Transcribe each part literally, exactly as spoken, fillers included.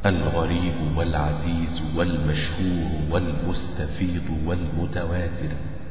الغريب والعزيز والمشهور والمستفيض والمتواتر.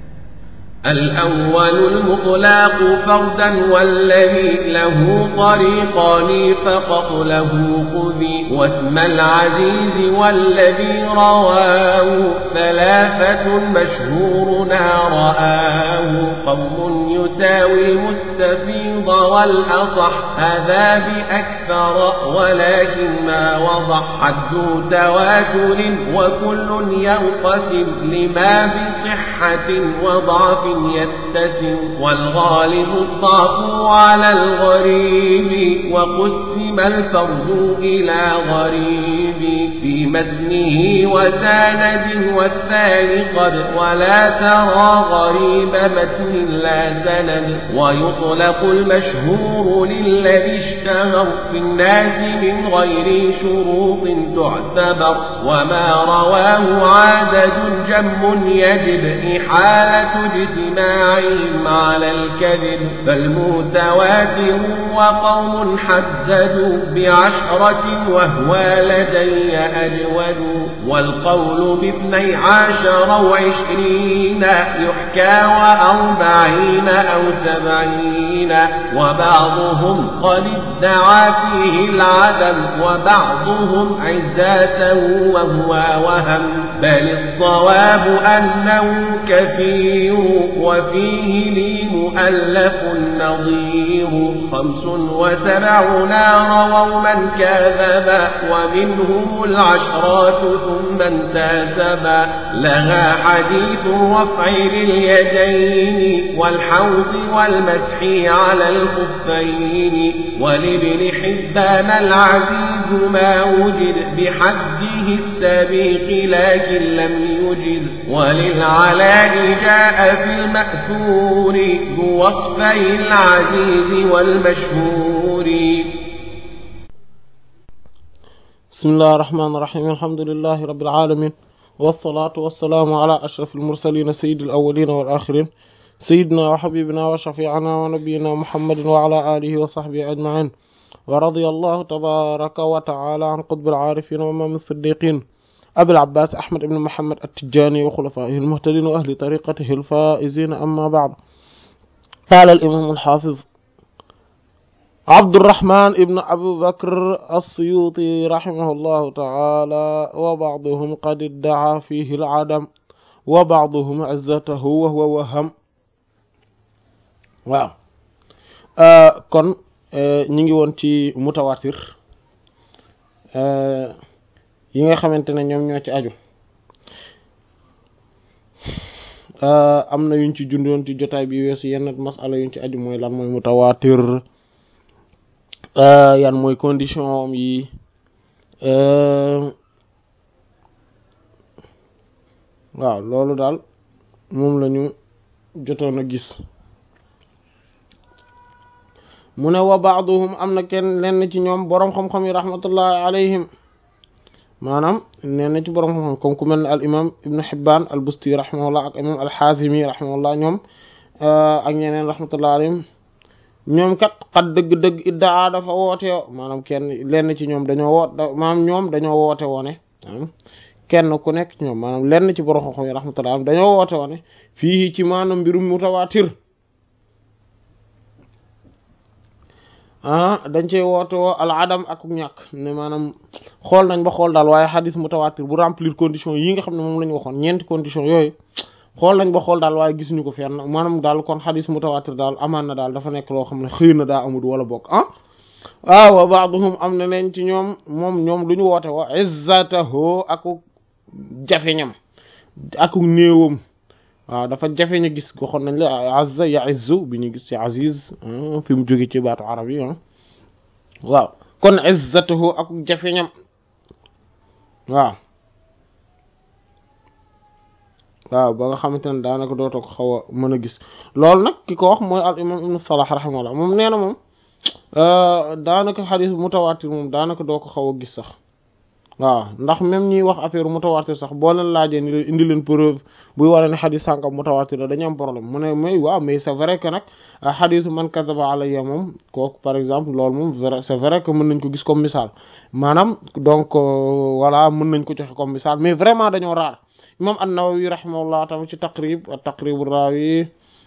الأول المطلق فردا والذي له طريقان فقط له خذي، واسم العزيز والذي رواه ثلاثة مشهورنا رآه، قوم يساوي المستفيض والأصح هذا بأكثر ولكن ما وضح حد تواتر وكل ينقسم لما بصحة وضعف يتسم، والغالب الضعف على الغريب وقسم الفرد إلى غريب في متنه وسند والثاني قد ولا ترى غريب متن لا سند، ويطلق المشهور للذي اشتهر في الناس من غير شروط تعتبر، وما رواه عدد جم يجب إحالة اجتماعهم على الكذب، فالمتواتر وقوم حددوا بعشرة وهو لدي أجود، والقول باثني عشر وعشرين يحكى وأربعين أو سبعين، وبعضهم قد ادعى فيه العدم وبعضهم عزاته وهو وهم، بل الصواب أنه كثير وفيه لي مؤلف نظير، خمس وسبعون رووا من كذب ومنهم العشرات ثم انتسبا، لها حديث الرفع لليدين والحوض والمسح على الخفين، ولابن حبان العزيز ما وجد بحده السبيق لكن لم يجد، وللعلاء جاء في المأثور بوصفي العزيز والمشهور. بسم الله الرحمن الرحيم. الحمد لله رب العالمين، والصلاة والسلام على أشرف المرسلين سيد الأولين والآخرين، سيدنا وحبيبنا وشفيعنا ونبينا محمد وعلى آله وصحبه أجمعين، ورضي الله تبارك وتعالى عن قطب العارفين وإمام الصديقين أبي العباس أحمد بن محمد التجاني وخلفائه المهتدين وأهل طريقته الفائزين. أما بعد، قال الإمام الحافظ عبد الرحمن ابن أبي بكر السيوطي رحمه الله تعالى: وبعضهم قد ادعى فيه العدم وبعضهم عزته وهو وهم. waaw kon ñi ngi woon ci mutawatir yi nga xamante ne ñoom ñoo ci aju. am na yuñ ci jundoon ci jotaay bi weesu yenn masala yuñ ci aju, mooy lan mooy mutawatir, yan mooy condition yi, waaw loolu daal moom lañu jotoon a gis. mu ne wa ba'duhum am na kenn lenn ci ñoom boroom xam-xam yi rahmatullahi alayhim, maanaam nee na ci boroom xam-xam comme ku mel ne al imam ibnu Hibbaan al Busti rahimahullah ak imam al Haazimi rahimahullah, ñoom ak ñeneen rahmatullahi alayhim, ñoom kat xat dëgg-dëgg iddaa dafa woote maanaam kenn lenn ci ñoom dañoo woot maanaam ñoom dañoo woote woone kenn ku nekk ci ñoom maanaam lenn ci boroom xam-xam yi rahmatullahi alayhim dañoo woote woone fii ci maanaam mbirum mutawaatir ah dañ cey woote woo al adam ak ñàkk ne maanaam xool nañ ba xool daal waaye xadis mutawatir bu remplir condition yi nga xam ne moom la ñu waxoon ñeenti condition yooyu xool nañ ba xool daal waaye gisuñu ko fenn, maanaam daal kon xadis mutawatir daal amaan na daal dafa nekk loo xam ne xëy na daa amul wala bokk ah waaw wa ba'duhum am na leen ci ñoom moom ñoom lu ñu woote woo izzatahu aku jafeñam aku néewam. waaw dafa jafe ñu gis waxoon nañ la azza ya'izzu bi ñu gis ci aziz fi mu jóge ci baatu arab yi waaw kon izzatuhu ak jafeñam waaw waaw ba nga xamante ne daanaka dootoo ko xaw a mën a gis. loolu nag ki ko wax mooy al imam ibnu Salah rahimahullah, moom nee na moom daanaka xadis mutawaatir moom daanaka doo ko xaw a gis sax waaw ndax même ñuy wax affaire mutawatir sax boo leen laajee ni leen indi leen preuve buy wara ne xadis sànkam mutawatir la dañu am problème mu ne mais waaw mais c'est vrai que nag xadisu man kadaba alayya moom kooku par exemple loolu moom vrai c'est vrai que mën nañ ko gis comme misaal maanaam donc voilà mën nañ ko joxe comme misaal mais vraiment dañoo raar imam an-Nawawi rahimahullah tamit ci taqrib taqribu rawi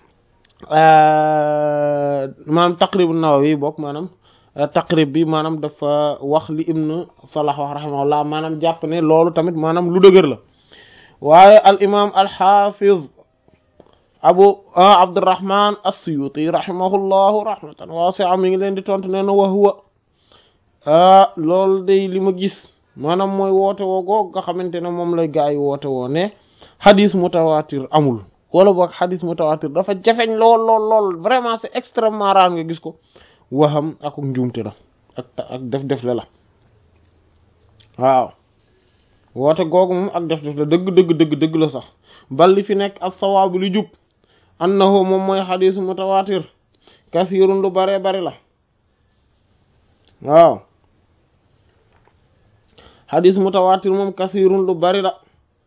maanaam taqribu an-Nawawi bokk maanaam taqrib bi maanaam dafa wax li ibn Salah wax rahimahullah maanaam jàpp ne loolu tamit maanaam lu dëgër la waaye al imam al hafiz abu Abdurrahman as-Suyuti rahimahullahu rahmatan wasi'a mi ngi leen di tontu nee na wa huwa loolu day li ma gis maanaam mooy woote woo goog nga xamante ne moom lay gaa yi woote woo ne xadis mutawatir amul wala boog xadis mutawatir dafa jafeñ lool lool lool vraiment c'est extrêmement rare nga gis ko waxam ak njuumte la ak ak def def la la waaw woote googu moom ak def def la dëgg dëgg dëgg dëgg la sax bal li fi nekk ak sawaabu li jub annahu moom mooy xadisu mutawatir kasirun lu bare bari la waaw xadis mutawatir moom kasirun lu bari la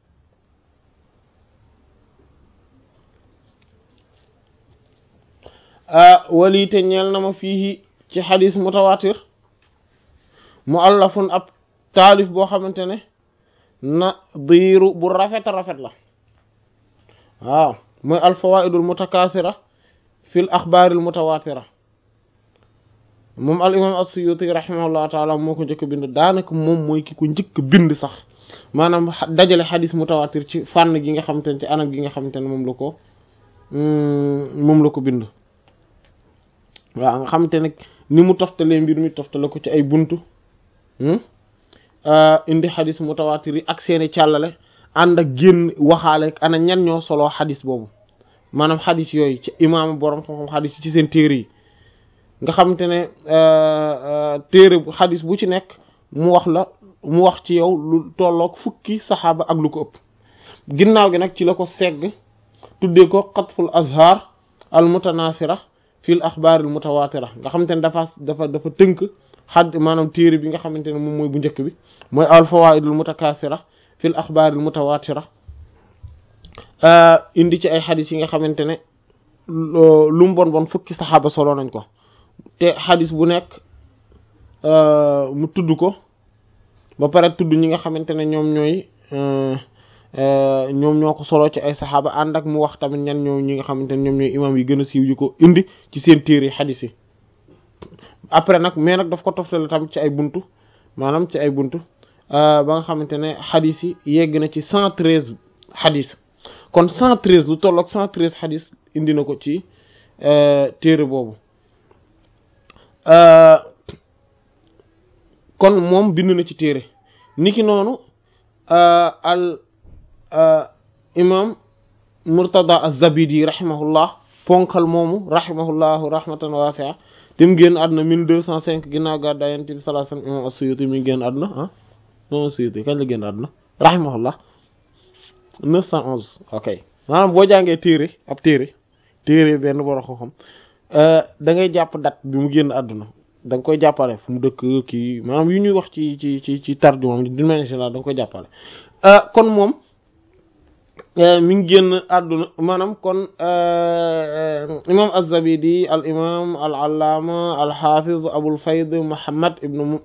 wali te ñeel na ma fii ci xadis mutawatir muallafun ab taalif boo xamante ne na diiru bu rafet rafet la waaw mooy alfawaidul mutakaasira fil axbaaril mutawatira moom al imam as-Suyuti rahimahullahu taala moo ko njëkk bind daanaka moom mooy ki ko njëkk bind sax maanaam dajale xadis mutawatir ci fànn gi nga xamante ne ci anam gi nga xamante ne moom la ko moom la ko bind waaw nga xamante ne ni mu toftalee mbir mi toftale ko ci ay buntu indi xadis mutawatir yi ak seeni càllale ànd ak génn waxaale ana ñan ñoo soloo xadis boobu maanaam xadis yooyu ci imaam borom xam-xam xadis yi ci seen téere yi nga xamante ne téere bu xadis bu ci nekk mu wax la mu wax ci yow lu tolloog fukki saxaaba ak lu ko ëpp ginnaaw gi nag ci la ko segg tuddee ko xatful azhar al mutanasira fil axbaar al mutawatira nga xamante ne dafa dafa dafa tënk xad maanaam téere bi nga xamante ne moom mooy bu njëkk bi mooy al fawaidul mutakasira fil axbaar al mutawatira indi ci ay xadis yi nga xamante ne lu mu bon bon fukki saxaaba solo nañ ko te xadis bu nekk mu tudd ko ba pare tudd ñi nga xamante ne ñoom ñooy ñoom ñoo ko solo ci ay saxaaba ànd ak mu wax tamit ñan ñoo ñi nga xamante ne ñoom ñooy imam yi gën a siiw yu ko indi ci seen téere yi xadis yi après nag mais nag daf ko toftale tamit ci ay buntu maanaam ci ay buntu ba nga xamante ne xadis yi yegg na ci cent treize xadis kon cent treize lu tolloog cent treize xadis indi na ko ci téere boobu kon moom bind na ci téere niki noonu al imam Murtada az-Zabidi rahimahullah ponkal moomu rahimahullahu rahmatan wasi'a tim génn àdduna mille deux cent cinq ginnaaw gàddaay Yonent bi sallallahu alayhi wasallam imam as-Suyuti mi génn àdduna ah imam as-Suyuti kañ la génn àdduna rahimahullah neuf cent onze ok maanaam boo jàngee téere ab téere téere benn boro ko xam da ngay jàpp date bi mu génn àdduna da nga koy jàppale fu mu dëkk kii maanaam yu ñuy wax ci ci ci ci tarjuma d'une manière générale da nga koy jàppale kon moom mi ngi génn àdduna maanaam kon imam az-Zabidi al imam al allama al hafiz abul fayd Muhammad ibn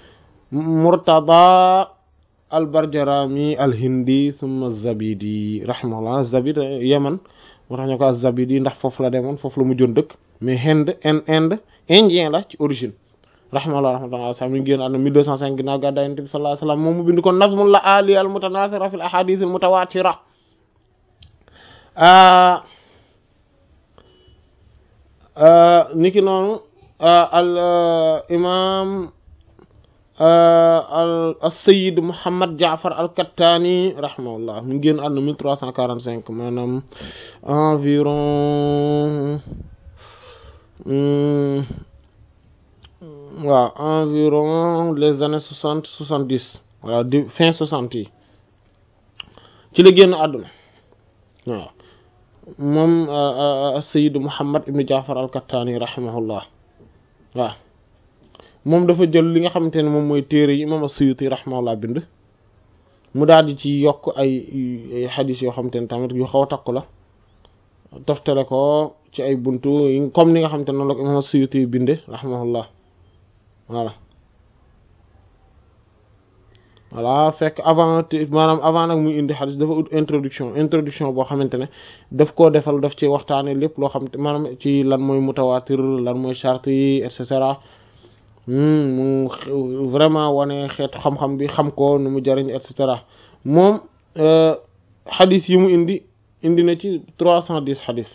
Murtada al Barjarami al Hindi thumma az-Zabidi rahimahullah az-Zabidi Yaman moo tax ñu ko az-Zabidi ndax foofu la demoon foofu la mujjoon dëkk mais Inde Inde indien la ci origine rahimahullah rahmatullah sa mi ngi génn àdduna mille deux cent cinq ginnaaw gàddaay Yonent bi sallallahu alayhi wasallam moom mu bind ko nazmul la'ali al mutanasira fil ahadith al mutawatira niki noonu al imam as-Sayyid Muhammad Ja'far al-Kattani rahimahullah mi ngi génn àdduna mille trois cent quarante-cinq maanaam environ waaw environ les années soixante soixante-dix voilà di fin soixante yi ci la génn àdduna waaw moom as-Sayyid Muhammad ibn Ja'far al-Kattani rahimahullah waaw moom dafa jël li nga xamante ne moom mooy téere yi imam as-Suyuti rahimahullah bind mu daal di ci yokk ay ay xadis yoo xamante ne tamit yu xaw a takku la toftale ko ci ay buntu comme ni nga xamante ne noonu la ko imam as-Suyuti binde rahimahullah voilà voilà fekk avant maanaam avant nag muy indi xadis dafa ut introduction introduction boo xamante ne daf koo defal daf ci waxtaane lépp loo xam te maanaam ci lan mooy mutawaatir lan mooy charte yi et cetera mu vraiment wane xeetu xam-xam bi xam ko nu mu jariñ et cetera moom xadis yi mu indi indi na ci trois cent dix xadis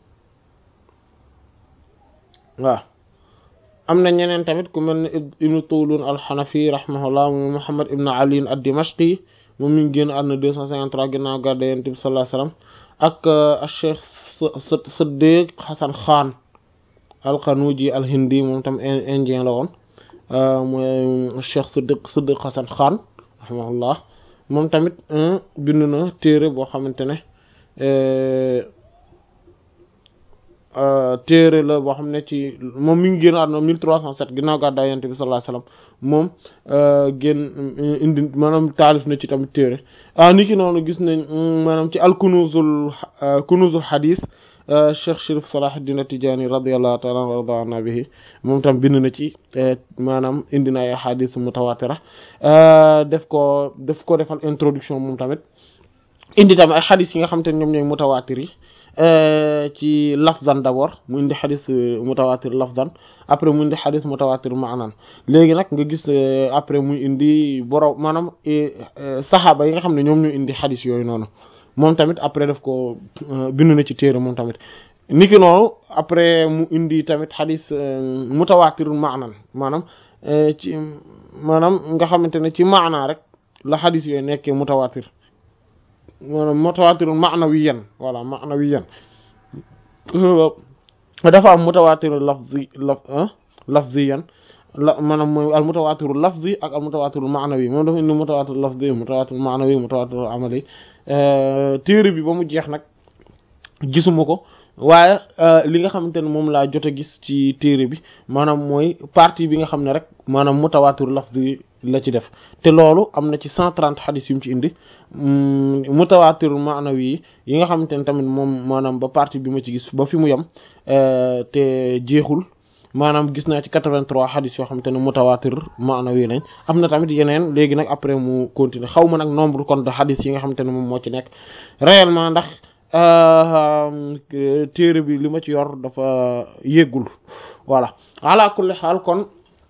waaw am na ñeneen tamit ku mel ne ibnu Tulun al-Hanafi rahimahullah mu Muhammad ibn Ali ad-Dimashqi moom mi ngi génn àdduna deux cent cinquante-trois ginnaaw gàddaay Yonent bi sallallahu alayhi wasallam ak Cheikh Siddiq Hasan Khan al-Qanuji al-Hindi moom tam indien la woon mooy Cheikh Siddiq Siddiq Hasan Khan rahimahullah moom tamit bind na téere boo xamante ne téere la boo xam ne ci moom mi ngi génn àdduna mille trois cent sept ginnaaw gàddaay Yonent bi sallallahu alayhi wasallam moom génn indi maanaam taalif na ci tamit téere ah ni ki noonu gis nañ maanaam ci al kunuzul kunuzul hadith Cheikh Chérif Salahuddin At-Tidjânî radiyallahu ta'ala anhu wa radiya bihi moom tam bind na ci maanaam indi na ay hadith mutawatira def ko def ko defal introduction moom tamit indi tamit ay hadith yi nga xam te ne ñoom ñooy mutawatir yi ci lafzan d'abord mu indi xadis mutawatir lafzan après mu indi xadis mutawatir maanaan léegi nag nga gis après muy indi borom maanaam saxaaba yi nga xam ne ñoom ñu indi xadis yooyu noonu moom tamit après daf ko bind na ci téere moom tamit niki noonu après mu indi tamit xadis mutawatir maanaan maanaam ci maanaam nga xamante ne ci maanaa rek la xadis yooyu nekkee mutawatir maanaam mutawaatir ma'nawiyan voilà ma'nawiyan dafa am mutawaatir lafzi laf lafziyan la maanaam mooy al mutawaatir lafzi ak al mutawaatir ma'nawi moom dafa indi mutawaatir lafzi mutawaatir ma'nawi mutawaatir amali téere bi ba mu jeex nag gisuma ko waaye li nga xamante ne moom laa jot a gis ci téere bi maanaam mooy partie bi nga xam ne rek maanaam mutawaatir lafzi la ci def te loolu am na ci cent trente xadis yu mu ci indi mutawaatir maanawi yi nga xamante ne tamit moom maanaam ba partie bi ma ci gis ba fi mu yem te jeexul maanaam gis naa ci quatre-vingt-trois xadis yoo xamante ne mutawaatir maanawi lañ am na tamit yeneen léegi nag après mu continuer xaw ma nag nombre kon de xadis yi nga xamante ne moom moo ci nekk réellement ndax téere bi li ma ci yor dafa yéggul voilà ala kulli xaal kon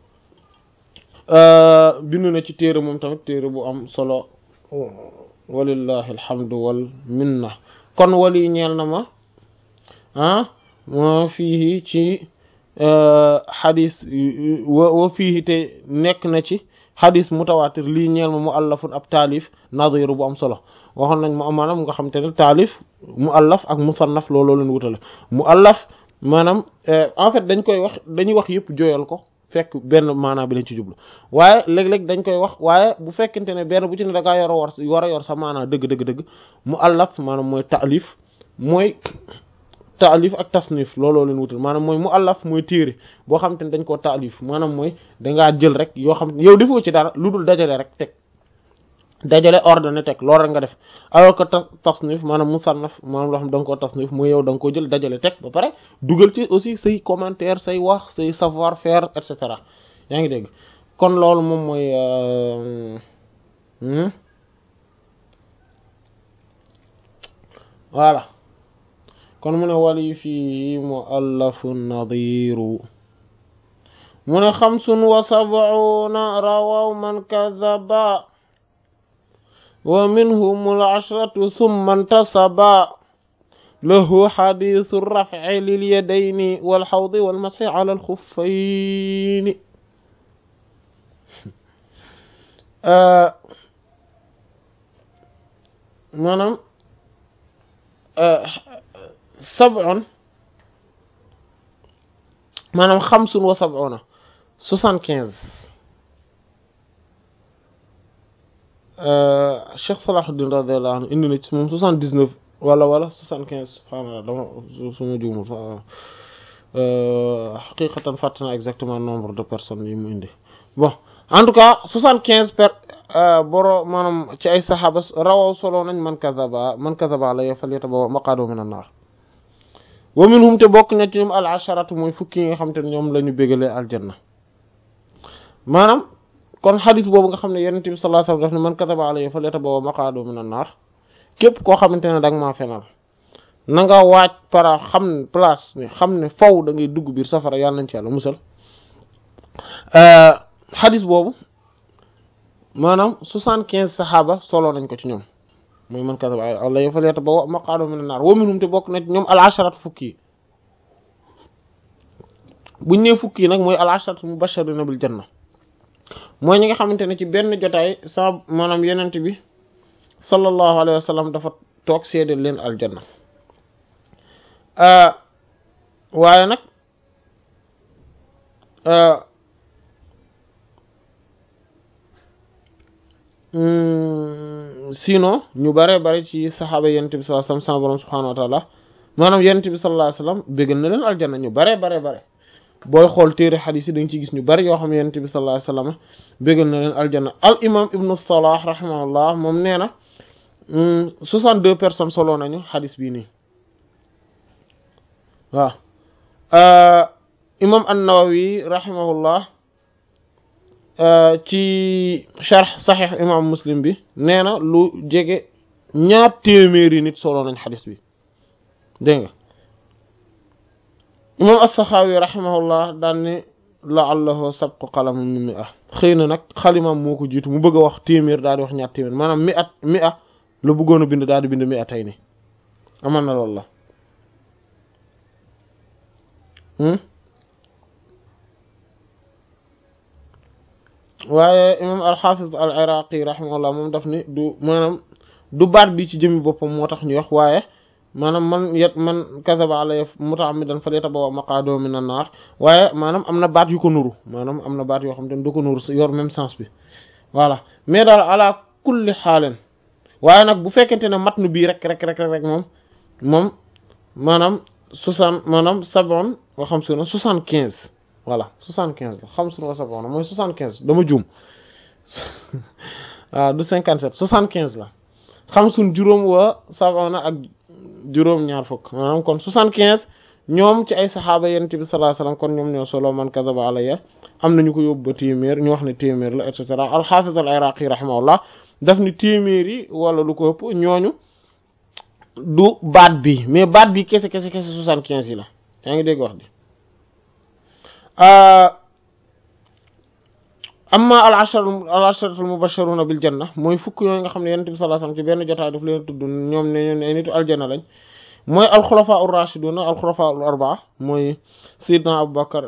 bindu na ci téere moom tamit téere bu am solo walillahi alhamdu wal minna kon wali ñeel na ma ah moo fii ci xadis wa fii te nekk na ci xadis mutawaatir lii ñeel ma mu allafun ab taalif nadiru bu am solo waxoon nañ mu maanaam nga xam te ne taalif mu allaf ak musannaf looloo leen wutale mu allaf maanaam en fait dañ koy wax dañuy wax yëpp jooyal ko fekk benn maanaam bi lañ ci jublu waaye léeg-léeg dañ koy wax waaye bu fekkente ne benn bu ci ne da ngaa yor a war war a yor sa maanaam dëgg dëgg dëgg mu allaf maanaam mooy taalif mooy taalif ak tasnif looloo leen wutal maanaam mooy mu allaf mooy téere boo xam te ne dañ koo taalif maanaam mooy dangaa jël rek yoo xam yow defoo ci dara lu dul dajale rek teg dajale ordonné teg loolu rek nga def alors que tasnif maanaam musannaf maanaam loo xam da nga koo tasnif mooy yow da nga koo jël dajale teg ba pare dugal ci aussi say commentaire say wax say savoir faire et cetera yaa ngi dégg kon loolu moom mooy voilà kon mu ne wali fii muallafun nadiru mu ne xamsun wa sab'una rawaw man kadhaba wa minhum al-ashratu thumma intasaba lahu hadithu ar-raf'i lil yadayni wal hawdi wal mashi ala al-khuffayni maanaam sab'un maanaam xamsun wa sab'una soixante-quinze Cheikh Salahuddin radiyallahu anhu indi na ci moom soixante-dix-neuf wala wala soixante-quinze subhaanallah dama suma juumul xaqiqatan fàtte na exactement nombre de personnes yi mu indi bon en tout cas soixante-quinze per boro maanaam ci ay saxaaba rawaw solo nañ man kazaba man kazaba la falyatabawa maqaadahu minan naar wa minhum te bokk na ci ñoom al asharatu mooy fukki yi nga xam te ne ñoom la ñu bégalee aljanna maanaam kon xadis boobu nga xam ne yonent bi sallallahu alayhi wasallam daf ne man kazaba alayya falyatabawa maqaadahu minan naar képp koo xamante ne da nga maa fenal na nga waaj para xam place ne xam ne faw da ngay dugg biir safara yàlla nañ ci yàlla musal xadis boobu maanaam soixante-quinze saxaaba solo nañ ko ci ñoom mooy man kazaba alayya falyatabawa maqaadahu minan naar wa minhum te bokk na ci ñoom al asharat fukki yi buñ nee fukki yi nag mooy al asharat mubashirina bil janna mooy ñi nga xamante ne ci benn jotaay sa maanaam yenent bi sallallahu alayhi wa sallam dafa toog seedeel leen aljanna waaye nag sinon ñu bare bare ci saxaaba yonent bi sallallahu alayhi wasallam sama borom subhaanahu wa ta'ala maanaam yonent bi sallallahu alayhi wasallam bégal na leen aljanna ñu bare bare bare booy xool téere xadiis yi da nga ciy gis ñu bari yoo xam ne yonent bi sallallahu alayhi wasallam bégal na leen aljanna al imam ibnu Salah rahimahullah moom nee na soixante-deux personnes solo nañu xadiis bii nii waaw imam an-Nawawi rahimahullah ci sharh saxiix imam Muslim bi nee na lu jege ñaar téeméeri nit solo nañ xadis bi dégg nga imam as-Saxaawi rahimahullah daan ne la'allahu sabqu qalam min mi'a xëy na nag xalimaam moo ko jiitu mu bëgg a wax téeméer daal di wax ñaar téeméer maanaam mi at mi a la bëggoon a bind daal di bind mi a tey ni amal na loolu la waaye imam al-Hafiz al-Iraqi rahimahullah moom daf ni du maanaam du baat bi ci jëmmi boppam moo tax ñu wax waaye maanaam man yet man kazaba alayya muta'ammidan falyatabawwa maq'adahu minan nar waaye maanaam am na baat yu ko nuru maanaam am na baat yoo xam te ne du ko nuru yor même sens bi voilà mais daal ala kulli xaalen waaye nag bu fekkente ne matnu bii rek rek rek rek moom moom maanaam soixante maanaam sabon wa xamsuna soixante-quinze voilà soixante-quinze la xamsuna wa sabon mooy soixante-quinze dama juum waaw du cinquante-sept soixante-quinze la xamsun juróom wa sabona ak juróom ñaar fukk maanaam kon soixante-quinze ñoom ci ay saxaaba yonent bi sallallahu alayhi wasallam kon ñoom ñoo solo man kazaba alayya am nañu ko yóbbu ba téeméer ñu wax ne téeméer la et cetera al-Hafiz al-Iraqi rahimahullah daf ni téeméer yi wala lu ko ëpp ñooñu du baat bi mais baat bi kese kese kese soixante-quinze yi la yaa ngi dégg wax di amma al ashar al asharatul mubashiruna bil janna mooy fukk yooyu nga xam ne yonent bi sallallahu alayhi wasallam ci benn jotaay daf leen tudd ñoom ne ñoom ay nitu aljanna lañ mooy al xulafa ur rashiduna al xulafa al arbaa mooy Seydina Abubakar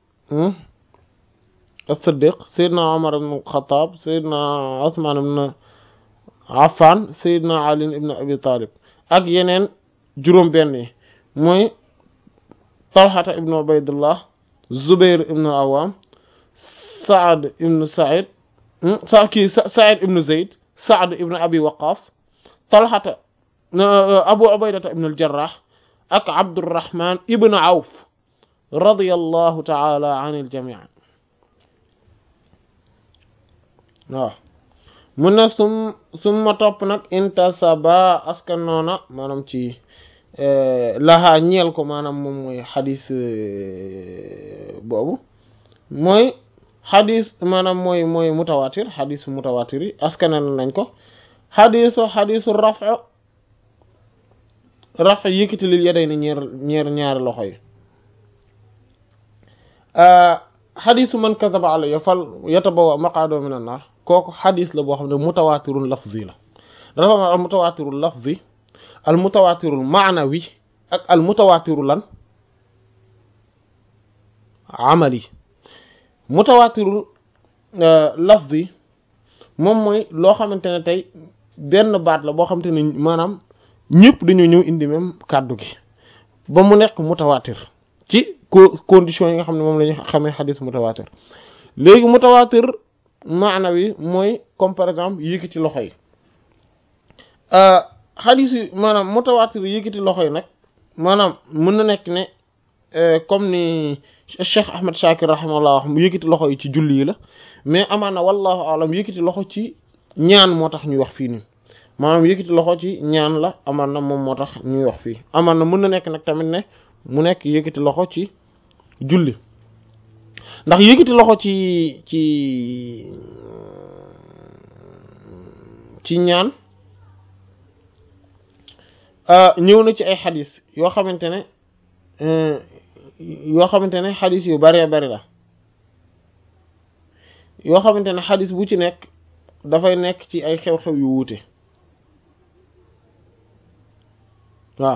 as-Siddiq Seydina Umar ibn al-Khattab Seydina Uthman ibn Affan Seydina Ali ibn Abi Talib ak yeneen juróom benn yi mooy Talhata ibn Ubaydullah Zubair ibn al-Awwam Saad ibn Saïd sa kii Saïd ibn Zayd Saad ibn Abi Waqqas Talhata Abu Ubaydata ibn al-Jarrah ak Abdurrahman ibn Awf radiyallahu ta'ala anil jami' waaw mu ne sum summa topp nag intasaba askan noona maanaam ci lahaa ñeel ko maanaam moom mooy xadis boobu mooy xadis maanaam mooy mooy mutawatir xadisu mutawatir yi askanal nañ ko xadisu xadisu raf raf yëkkati lil yaday ni ñeer ñeer ñaari loxo yi xadisu man kazaba alayya fal yatabawa maq'adahu minan nar kooku xadis la boo xam ne mutawatirul lafzi la dafa am al mutawatirul lafzi al mutawatirul maanawi ak al mutawatirul lan amali mutawatirul lafzi moom mooy loo xamante ne tey benn baat la boo xamante ne maanaam ñëpp dañoo ñëw indi même kàddu gi ba mu nekk mutawatir ci condition yi nga xam ne moom la ñu xamee xadis mutawatir léegi mutawatir maanawi mooy comme par exemple yëkkati loxo yi xadis yi maanaam mutawatir yëkkati loxo yi nag maanaam mën na nekk ne comme ni Cheikh Ahmed Shakir rahimahullah wax mu yëkkati loxo yi ci julli yi la mais amaana wallahu alam yëkkati loxo ci ñaan moo tax ñuy wax fii nii maanaam yëkkati loxo ci ñaan la amaana moom moo tax ñuy wax fii amaana mën na nekk nag tamit ne mu nekk yëkkati loxo ci julli ndax yëkkati loxo ci ci ci ñaan ñëw na ci ay xadis yoo xamante ne yoo xamante ne xadis yu bari bari la yoo xamante ne xadis bu ci nekk dafay nekk ci ay xew-xew yu wuute waaw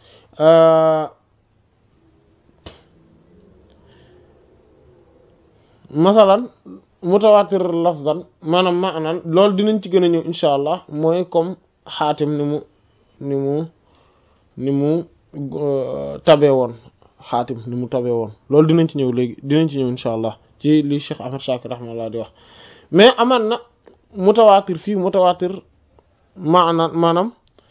masalan mutawatir lafzan maanaam maanaam loolu dinañ ci gën a ñëw insha allah mooy comme xaatim ni mu ni mu ni mu tabe woon xaatim ni mu tabe woon loolu dinañ ci ñëw léegi dinañ ci ñëw insha allah ci li Cheikh Ahmad Shakir rahmallah di wax mais amaan na mutawatir fii mutawatir maana maanaam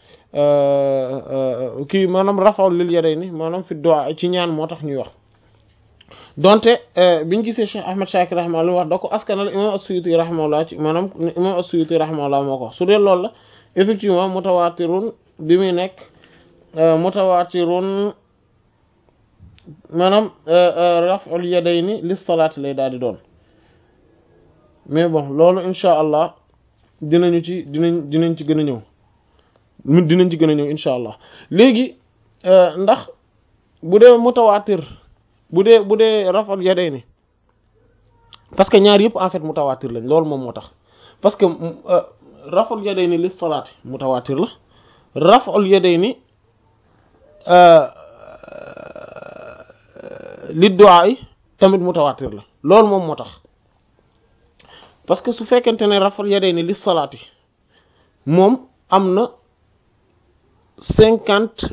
kii maanaam rafa'u lil yadayni maanaam fi du'a ci ñaan moo tax ñuy wax donte biñu gisee Cheikh Ahmad Shakir rahmallah wax da ko askanal imam as-Suyuti rahmallah ci maanaam imam as-Suyuti rahmallah moo ko wax su dee loolu la effectivement mutawatirun bi muy nekk mutawatirun maanaam raf'ul yadayni lis salaati lay daal di doon mais bon loolu insha allah dinañu ci dinañ dinañ ci gën a ñëw dinañ ci gën a ñëw insha allah léegi ndax bu dee mutawatir bu dee bu dee raf'ul yadayni parce que ñaar yëpp en fait mutawatir lañ loolu moom moo tax parce que raf'ul yadayni lis salaati mutawatir la raf'ul yadayni li du'a yi tamit mutawatir la loolu moom moo tax parce que su fekkente ne raf'ul yadayni lis salaati moom am na cinquante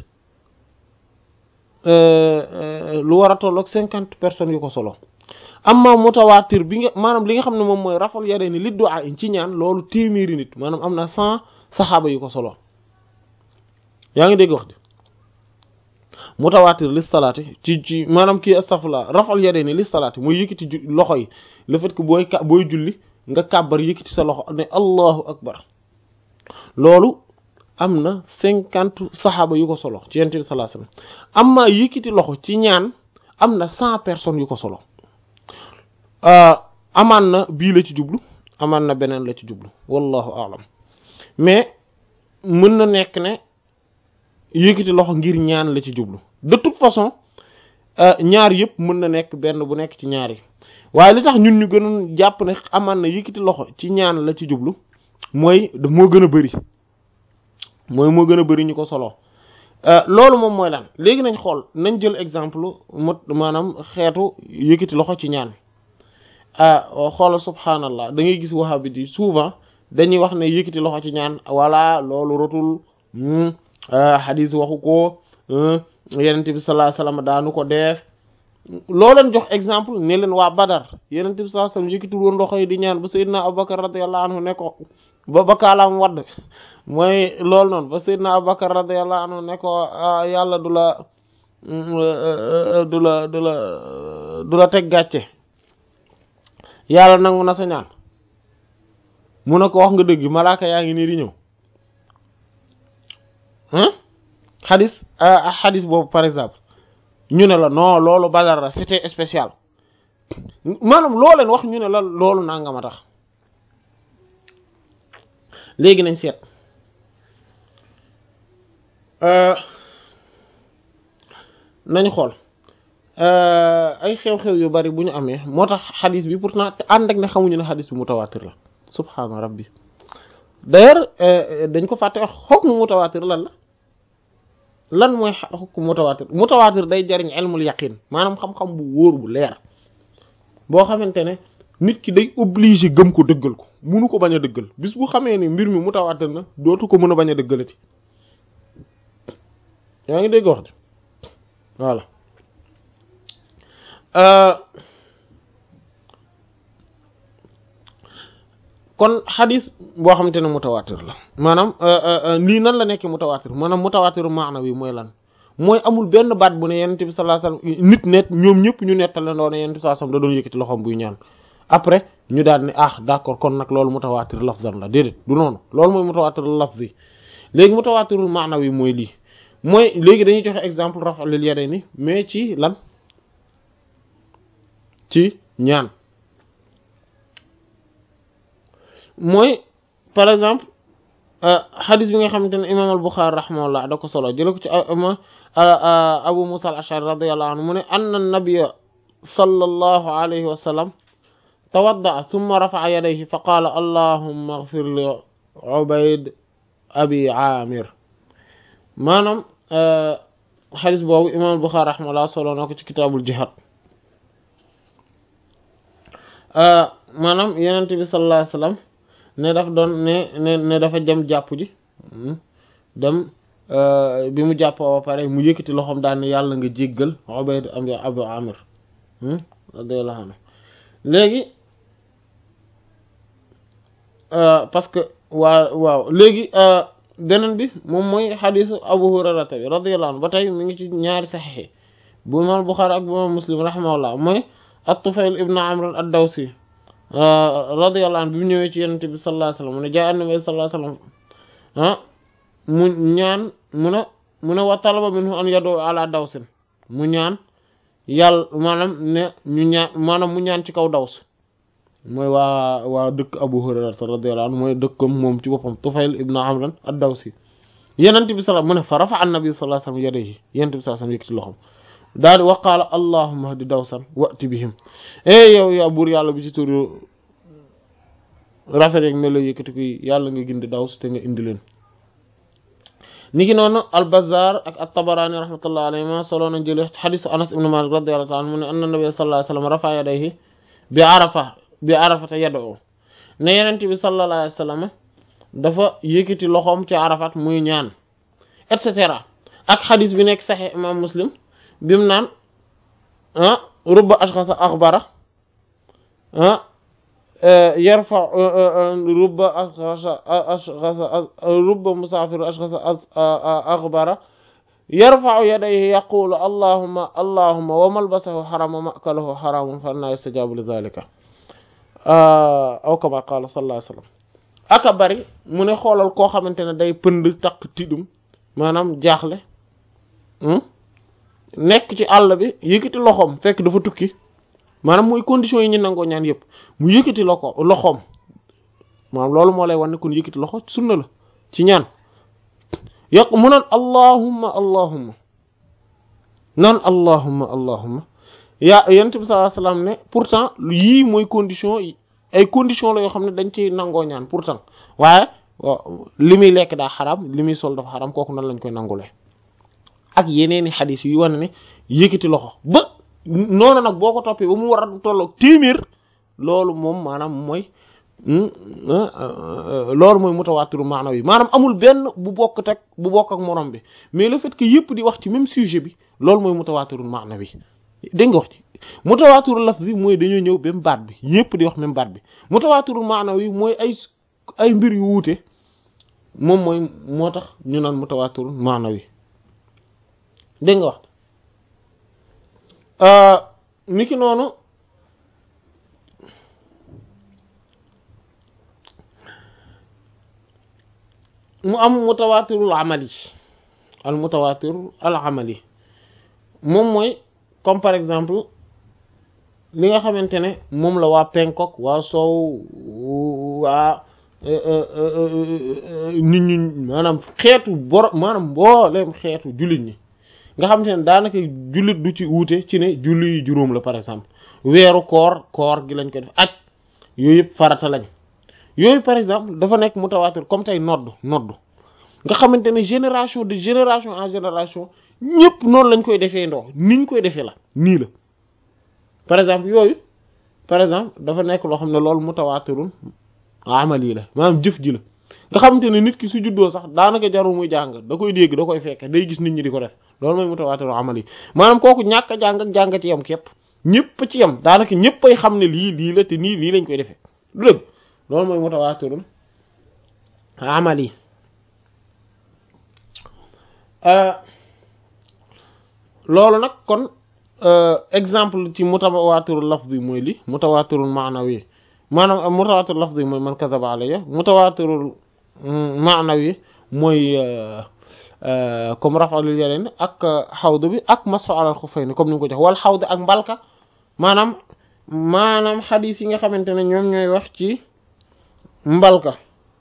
lu war a tolloog cinquante personnes yu ko solo amma mutawatir bi nga maanaam li nga xam ne moom mooy raf'ul yadayni li du'a in ci ñaan loolu téeméeri nit maanaam am na cent saxaaba yu ko solo yaa ngi dégg wax di mutawatir li salaati ci ci maanaam kii astaghfirullah raf'ul yadayni li salaati mooy yëkkati loxo yi le fait que booy ka booy julli nga kàbbar yëkkati sa loxo ne allahu akbar loolu am na cinquante saxaaba yu ko solo ci yonent bi sallallahu alayhi wasallam amma yëkkati loxo ci ñaan am na cent personnes yu ko solo amaan na bii la ci jublu amaan na beneen la ci jublu wallahu a'lam mais mën na nekk ne yëkkati loxo ngir ñaan la ci jublu de toute façon ñaar yëpp mën na nekk benn bu nekk ci ñaar yi waaye li tax ñun ñu gënoon jàpp ne amaan na yëkkati loxo ci ñaan la ci jublu mooy moo gën a bari mooy moo gën a bari ñu ko solo loolu moom mooy lan léegi nañ xool nañ jël exemple mot maanaam xeetu yëkkati loxo ci ñaan xoolal subhanallah da ngay gis wahabi di souvent dañuy wax ne yëkkati loxo ci ñaan wala loolu rotul hadis waxu ko yenent bi sallallahu alayhi wasallam daanu ko def loo leen jox exemple ne leen waa Badar yenent bi sallallahu alayhi wasallam yëkkatul woon loxo yi di ñaan ba Seydina Abubakar radiyallahu anhu ne ko ba bakaalaam wadd mooy loolu noonu ba Seydina Abubakar radiyallahu anhu ne ko yàlla du la du la du la du la teg gàcce yàlla nangu na sa ñaan mu ne ko wax nga dëgg malaaka yaa ngi nii di ñëw hein xadis xadis boobu par exemple ñu ne la non loolu Badar la c'était spécial maanaam loo leen wax ñu ne la loolu nanga ma tax léegi nañ seet nañ xool ay xew-xew yu bari bu ñu amee moo tax xadis bi pourtant te ànd ak ne xamuñu ne xadis bi mutawaatir la subhaana rabbi d'ailleurs dañ ko fàtte wax hukmu mutawaatir lan la lan mooy hukmu mutawaatir mutawaatir day jariñ ilmul yaqin maanaam xam-xam bu wóor bu leer boo xamante ne nit ki day obligé gëm ko dëggal ko munu ko bañ a dëggal bis bu xamee ni mbir mi mutawaatir na dootu ko mën a bañ a dëggalati yaa ngi dégg wax ji voilà kon xadis boo xamante ne mutawaatir la maanaam lii nan la nekkee mutawaatir maanaam mutawaatiru maana wi mooy lan mooy amul benn baat bu ne yonent bi sallallahu alayhi wasallam nit net ñoom ñëpp ñu nettale ndoon ne yonent bi sallallahu alayhi wasallam da doon yëkkati loxoom buy ñaan après ñu daal ne ah d'accord kon nag loolu mutawaatir lafzan la déedéet du noonu loolu mooy mutawaatir lafzi léegi mutawaatirul maanawi mooy lii mooy léegi dañuy joxe exemple raf' lil yadayni mais ci lan ci ñaan mooy par exemple xadis bi nga xamante ne imam al-Bukhari rahimahullah da ko solo jële ko ci Abu Musa al-Ash'ari radiyallahu anhu mu ne anna an-nabiyya sallallahu alayhi wa sallam tawadda'a thumma rafa'a yadayhi fa qaala allahumma ighfir li Ubayd abi Amir maanaam xadis boobu imam al-Bukhari rahimahullah solo na ko ci kitaabul jihad maanaam Yonent bi sallallahu alayhi wa sallam ne daf doon ne ne ne dafa jëm jàpp ji dem bi mu jàppoo ba pare mu yëkkati loxoom daan ne yàlla nga jéggal Ubayd Abu Amir radiyallahu anhu léegi parce que waa waaw léegi beneen bi moom mooy xadiisu Abu Hurayrata bi radiyallahu anhu ba tey mi ngi ci ñaari saxiix bu imaam Buxaari ak bu imaam Muslim rahimahullah mooy at-Tufayl ibn Amr ad-Dawsi radiyallahu anhu bi mu ñëwee ci Yonent bi sallallahu alayhi wasallam mu ne jaa an-nabi sallallahu alayhi wasallam ah mu ñaan mu ne mu ne wa talaba minhu an yadu ala dawsin mu ñaan yàlla maanaam ne ñu ñaan maanaam mu ñaan ci kaw daws mooy waa waa dëkk Abu Hurayra radiyallahu anhu mooy dëkkam moom ci boppam Tufayl ibn Amr ad-Dawsi Yonent bi sallallahu mu ne fa rafa'a an-nabi sallallahu alayhi wasallam yadayhi Yonent bi sallallahu alayhi wasallam yëkkati loxoom daal di wa qaala allahumma hdi dawsan wa'ti bihim eh yow yaa buur yàlla bi ci turu rafet rek ne la yëkkati ko yàlla nga gindi daws te nga indi leen niki noonu al-Bazzar ak at-Tabarani rahmatullahi alayhima solo nañ jële xadiis Anas ibn Malik radiyallahu anhu mu ne anna nabiy sallallahu alayhi wasallam rafa'a yadayhi bi Arafa bi Arafata yad'u ne Yonent bi sallallahu alayhi wasallam dafa yëkkati loxoom ci Arafat muy ñaan et cetera ak xadiis bi nekk Sahih imam Muslim bim naan ah rubba ashkhasa akhbara ah yarfa rubba ashkhasa ashkhasa rubba musafir ashkhasa akhbara yarfa'u yadayhi yaqulu allahumma allahumma wa malbasahu haram wa ma'kaluhu haram fa anna yustajabu li dhalika aw kama qala sallallahu alayhi wasallam aka bari mu ne xoolal koo xamante ne day pënd takk tidum maanaam jaaxle nekk ci àll bi yëkkati loxoom fekk dafa tukki maanaam mooy conditions yi ñu nangoo ñaan yëpp mu yëkkati loxo loxoom maanaam loolu moo lay wan ne kon yëkkati loxo sunna la ci ñaan yokk mu naan allahumma allahumma naan allahumma allahumma yaa yonent bi sallallahu alayhi wasallam ne pourtant yii mooy condition ay conditions la yoo xam ne dañ ci nangoo ñaan pourtant waaye li muy lekk daa xaram li muy sol dafa xaram kooku nan lañ koy nangulee ak yeneeni xadis yu wane ne yëkkati loxo ba noonu nag boo ko toppee ba mu war a tolloog téeméer loolu moom maanaam mooy loolu mooy mutawaatiru maanaam yi maanaam amul benn bu bokk teg bu bokk ak morom bi mais le fait que yëpp di wax ci même sujet bi loolu mooy mutawaatiru maanaam yi dégg nga wax ci mutawaatiru lafzi mooy dañoo ñëw même baat bi yëpp di wax même baat bi mutawaatiru maanaam yi mooy ay ay mbir yu wuute moom mooy moo tax ñu naan mutawaatiru maanaam yi dégg nga wax niki noonu mu am mutawaatirul amali al mutawaatir al amali moom mooy comme par exemple li nga xamante ne moom la waa Penkok waa Sow waa nit ñi maanaam xeetu bor maanaam mbooleem xeetu jullit ñi nga xamante ne daanaka jullit du ci wuute ci ne julli yu juróom la par exemple weeru koor koor gi lañ ko def aj yooyu yëpp farata lañ yooyu par exemple dafa nekk mutawaatir comme tey nodd nodd nga xamante ne génération de génération en génération ñëpp noonu lañ koy defee ndoo niñ koy defee la nii la par exemple yooyu par exemple dafa nekk loo xam ne loolu mutawaatirun amali la maanaam jëf ji la nga xamante ne nit ki su juddoo sax daanaka jarul muy jàng da koy dégg da koy fekke day gis nit ñi di ko def loolu mooy mutawaatirun amali maanaam kooku ñàkk a jàng ak jàng ci yam képp ñëpp ci yam daanaka ñëpp ay xam ne lii lii la te nii lii lañ koy defee du dëgg loolu mooy mutawaatirun amali loolu nag kon exemple ci mutawaatirul lafzi mooy li mutawaatirul maanawi maanaam mutawaatirul lafzi mooy man kadaba alayya mutawaatirul maanawi mooy comme raf'ul yadayn ak xawd bi ak mashu alal xuffayni comme ni nga ko jox wal xawd ak mbalka maanaam maanaam xadiis yi nga xamante ne ñoom ñooy wax ci mbalka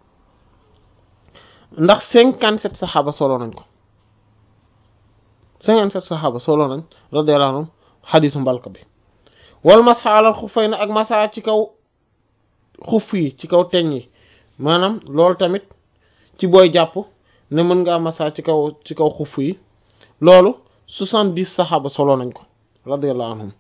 ndax cinquante sept saxaaba solo nañ ko cinquante sept saxaaba solo nañ radiyallahu anhum xadiisu mbalka bi wal mashu alal xuffayni ak masa ci kaw xuff yi ci kaw teñ yi maanaam loolu tamit ci booy jàpp ne mën ngaa masa ci kaw ci kaw xuff yi loolu soixante-dix saxaaba solo nañ ko radiyallahu anhum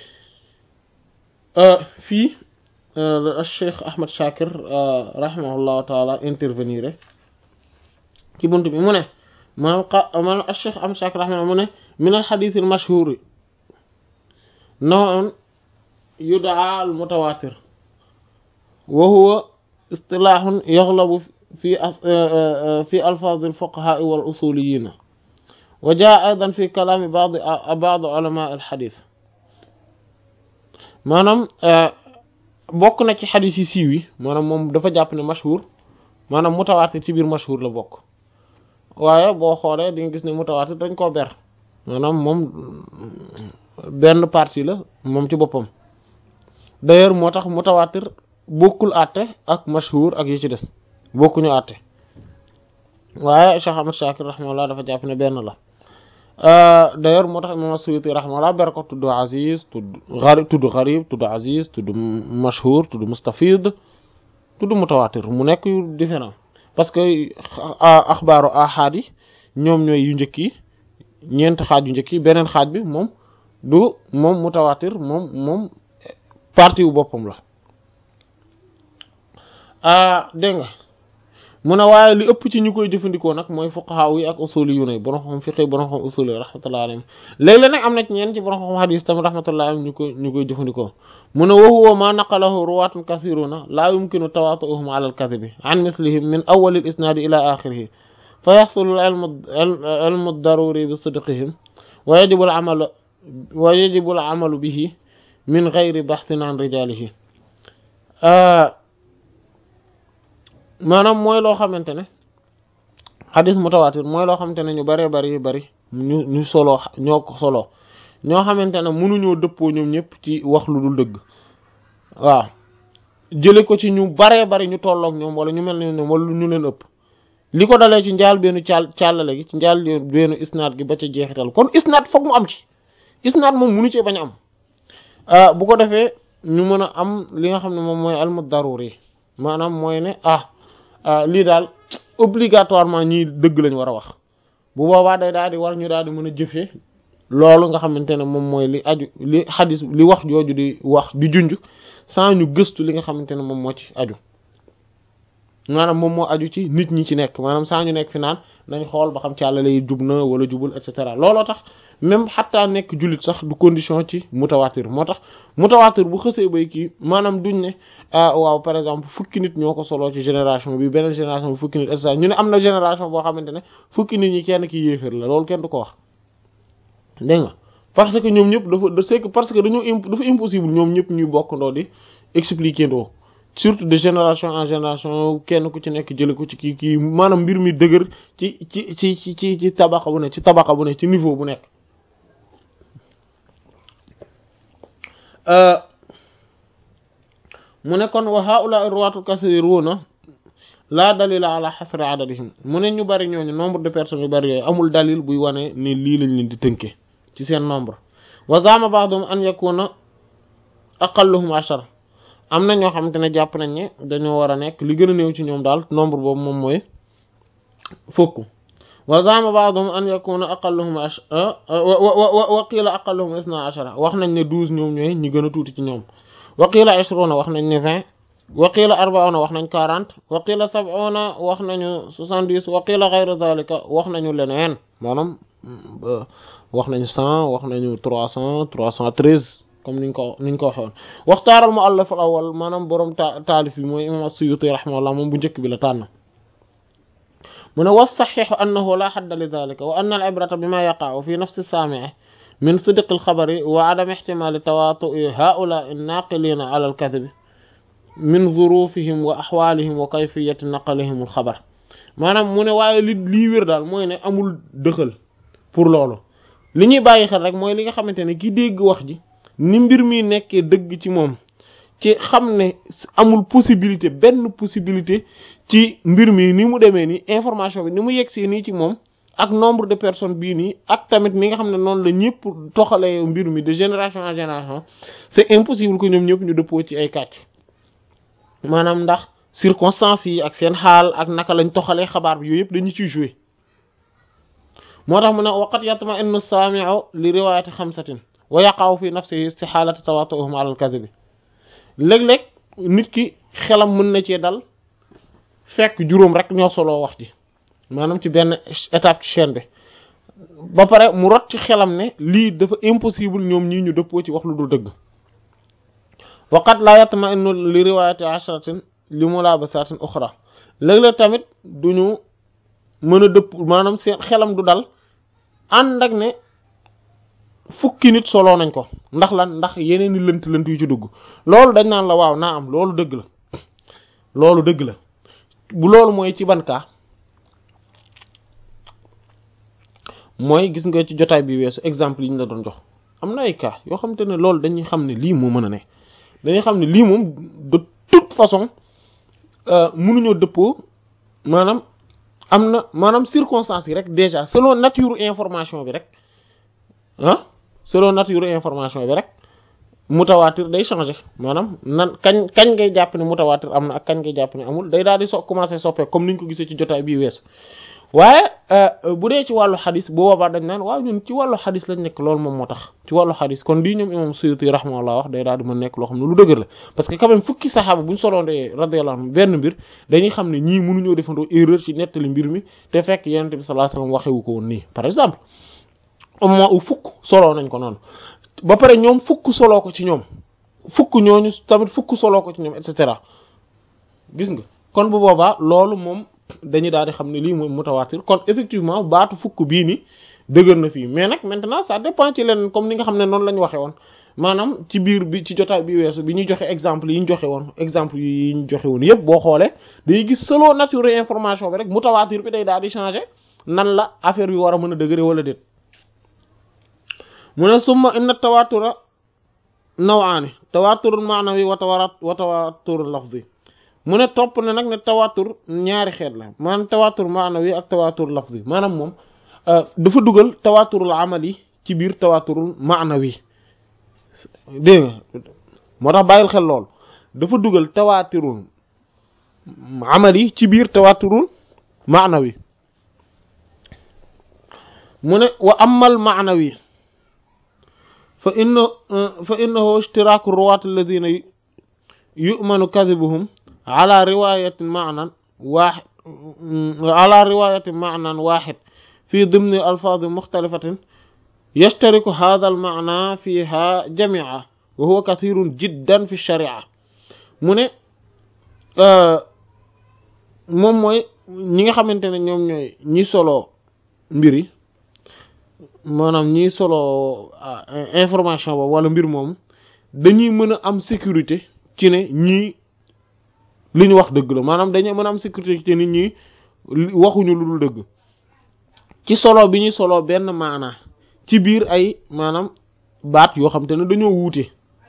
fii Cheikh Ahmad Shakir rahimahullahu taala intervenir ci bunt bi mu ne man man Cheikh Ahmad Shakir rahimahullah mu ne min al hadith al mashhur naw'un yud'a al mutawatir wa huwa istilahun yaghlabu في في ألفاظ الفقهاء والأصوليين وجاء أيضا في كلام بعض بعض علماء الحديث maanaam bokk na ci xadis yi siiw yi maanaam moom dafa jàpp ne mashhur maanaam mutawaatir ci biir mashhur la bokk waaye boo xoolee di nga gis ne mutawaatir dañ koo ber maanaam moom benn partie la moom ci boppam d'ailleurs moo tax mutawaatir bokkul àtte ak mashhur ak yi ci des bokkuñu àtte waaye Cheikh Ahmad Shakir rahimahullah dafa jàpp ne benn la d'ailleurs moo tax imam Suyuti rahimahullah ber ko tudd aziz tudd gharib tudd gharib tudd aziz tudd mashhur tudd mustafid tudd mutawatir mu nekk yu différent parce que axbaaru ahad yi ñoom ñooy yu njëkk yi ñeent xaaj yu njëkk yi beneen xaaj bi moom du moom mutawatir moom moom partie wu boppam la ah dégg nga mu ne waaye li ëpp ci ñu koy jëfandikoo nag mooy fuqaha yi ak usuli yu ne borom xam fiqh borom xam usuli rahmatullahi alayhim léeg-léeg nag am na ci ñenn ci borom xam hadis tam rahmatullahi alayhim ñu koy ñu koy jëfandikoo mu ne wa huwa ma naqalahu ruwatun kathiruna la yumkinu tawatu'uhum ala al-kadhibi an mithlihim min awwal al-isnad ila akhirih fa yahsulu al-ilmu ad-daruri bi sidqihim wa yajibu al-amalu wa yajibu al-amalu bihi min ghayri bahthin an rijalihi maanaam mooy loo xamante ne xadis mutawatir mooy loo xamante ne ñu bëree bëri yu bëri ñu ñu solo ñoo ko solo ñoo xamante ne mënuñoo dëppoo ñoom ñëpp ci wax lu dul dëgg waaw jële ko ci ñu baree bëri ñu tolloog ñoom wala ñu mel ne ñoom wala ñu leen ëpp li ko dalee ci njaal beenu càll càllale gi ci njaal beenu isnaad gi ba ca jeexital kon isnaad foog mu am ci isnaad moom mënu cee bañ a am bu ko defee ñu mën a am li nga xam ne moom mooy almu daruri maanaam mooy ne ah lii daal obligatoirement ñii dëgg lañ war a wax bu boobaa day daal di war ñu daal di mën a jëfee loolu nga xamante ne moom mooy li aju li xadis li wax jooju di wax di junj sans ñu gëstu li nga xamante ne moom moo ci aju maanaam moom moo aju ci nit ñi ci nekk maanaam sans ñu nekk fi naan nañ xool ba xam ci àlla lay jub na wala jubul et cetera looloo tax même xattaa nekk jullit sax du condition ci mutawatir moo tax mutawatir bu xësee bay kii maanaam duñ ne ah waaw par exemple fukki nit ñoo ko soloo ci génération bi beneen génération bi fukki nit et cetera ñu ne am na génération boo xamante ne fukki nit ñi kenn ki yéeféer la loolu kenn du ko wax dégg nga parce que ñoom ñëpp dafa c'est que parce que dañoo imp dafa impossible ñoom ñëpp ñuy bokkandoo di expliquer ndoo surtout de génération en génération kenn ku ci nekk jële ko ci kii kii maanaam mbir mi dëgër ci ci ci ci ci ci tabaqa bu ne ci tabaqa bu ne ci niveau bu nekk mu ne kon wa haula ruwatul kasiruna la dalila ala hasri adadihim mu ne ñu bari ñooñu nombre de personnes yu bari yooyu amul dalil buy wane ni lii lañ leen di tënke ci seen nombre wa zama ba'dhum an yakuna aqalluhum ashar am na ñoo xamante ne jàpp nañ ne dañoo war a nekk li gën a néew ci ñoom daal nombre boobu moom mooy fukk wa zama ba'dhum an yakuna aqalluhum ashar wa qila aqalluhum isna ashara wax nañ ne douze ñoom ñooy ñi gën a tuuti ci ñoom wa qila ishruna wax nañ ne vingt wa qila arba'una wax nañ quarante wa qila sab'una wax nañu soixante-dix wa qila ghayra dhalika wax nañu leneen maanaam wax nañu cent wax nañu trois cents trois cent treize comme niñ ko niñ ko waxoon waxtaaral mu'allaf al-awwal maanaam borom taalif bi mooy imam as-Suyuti rahimahullah moom bu njëkk bi la tànn mu ne was saxiixu annahu la hadda li dhalika wa anna al-ibrata bima yaqa'u fi nafsi as-sami'i min sidq al-khabari wa adam ihtimal tawatu'i ha'ula an-naqilina 'ala al-kadhib min zurufihim wa ahwalihim wa kayfiyati naqlihim al-khabar maanaam mu ne waaye li lii wér daal mooy ne amul dëxal pour loolu li ñuy bàyyi xel rek mooy li nga xamante ne ki dégg wax ji ni mbir mi nekkee dëgg ci moom ci xam ne amul possibilité benn possibilité ci mbir mi ni mu demee nii information bi ni mu yegsee nii ci moom ak nombre de personnes bii nii ak tamit ni nga xam ne noonu la ñëpp toxalee mbir mi de génération en génération c'est impossible que ñoom ñëpp ñu dëppoo ci ay kàcc maanaam ndax circonstances yi ak seen xaal ak naka lañ toxalee xabaar bi yooyu yëpp dañu ciy jouer moo tax mu ne waqat yatma innu saami'u li riwaayati xamsatin wa yaqa'u fi nafsihi istihaalati tawaatu'uhum ala al-kadhib léeg-léeg nit ki xelam mën na cee dal fekk juróom rek ñoo soloo wax ji maanaam ci benn étape ci chaîne bi ba pare mu rot ci xelam ne lii dafa impossible ñoom ñii ñu dëppoo ci wax lu dul dëgg waqat la yatma innu li riwaayati ashratin li mulaabasatin uxra léeg-léeg tamit duñu mën a dëpp maanaam seen xelam du dal ànd ak ne fukki nit soloo nañ ko ndax lan ndax yeneen i lënt lënt yu ci dugg loolu dañ naan la waaw naa am loolu dëgg la loolu dëgg la bu loolu mooy ci ban cas mooy gis nga ci jotaay bi weesu exemple yi ñu la doon jox am na ay cas yoo xamante ne loolu dañuy xam ne lii moo mën a ne dañuy xam ne lii moom de toute façon mënuñoo dëppoo maanaam am na maanaam circonstances yi rek déjà selon nature information bi rek ah selon nature information bi rek mutawaatir day changer maanaam nan kañ kañ ngay jàpp ne mutawaatir am na ak kañ ngay jàpp ne amul day daal di so commencer soppee comme niñ ko gisee ci jotaay bii weesu waaye bu dee ci wàllu xadis bu boobaa dañ naan waaw ñun ci wàllu xadis lañ nekk loolu moom moo tax ci wàllu xadis kon lii ñoom imam Suyuti rahimahullah wax day daal di mën nekk loo xam ne lu dëgër la parce que quand même fukki saxaaba buñ soloondee radiyallahu anhum benn mbir dañuy xam ne ñii mënuñoo defandoo erreur ci nettali mbir mi te fekk yonent bi sallallahu alayhi wasallam waxewu ko woon nii par exemple au moins u fukk soloo nañ ko noonu ba pare ñoom fukk soloo ko ci ñoom fukk ñooñu tamit fukk soloo ko ci ñoom et cetera gis nga kon bu boobaa loolu moom dañuy daal di xam ne lii mooy mutawaatir kon effectivement baatu fukk bii ni dëgër na fii mais nag maintenant ça dépend ci leen comme ni nga xam ne noonu la ñu waxee woon maanaam ci biir bi ci jotaay bi weesu bi ñuy joxe exemple yi ñu joxe woon exemple yi ñu joxe woon yëpp boo xoolee day gis selon nature information bi rek mutawaatir bi day daal di changer nan la affaire bi war a mën a dëgëre wala déet mu ne summa inna tawaatura nawaani tawaaturul maanawi wa tawarat wa tawaaturul lafzi mu ne topp ne nag ne tawaatur ñaari xeet la maanaam tawaatur maanawi ak tawaatur lafzi maanaam moom dafa dugal tawaaturul amali ci biir tawaaturul maanawi dégg nga moo tax bàyyil xel lool dafa dugal tawaaturul amali ci biir tawaaturul maanawi mu ne wa amal maanawi fa inna fa innahu ishtiraaku ruwaat alladhina yu'manu kadhibuhum ala riwayati ma'nan wahid ala riwayati ma'nan wahid fi dimni alfaaz mukhtalifatin yashtariku hadha al-ma'na fiha jami'an wa huwa kathirun jiddan fi sharia mu ne moom mooy ñi nga xamante ne ñoom ñooy ñi solo mbir yi maanaam ñi solo information boobu wala mbir moom dañuy mën a am sécurité ci ne ñii li ñu wax dëgg la maanaam dañuy mën a am sécurité ci nit ñi waxuñu lu dul dëgg ci solo bi ñuy solo benn maanaa ci biir ay maanaam baat yoo xam te ne dañoo wuute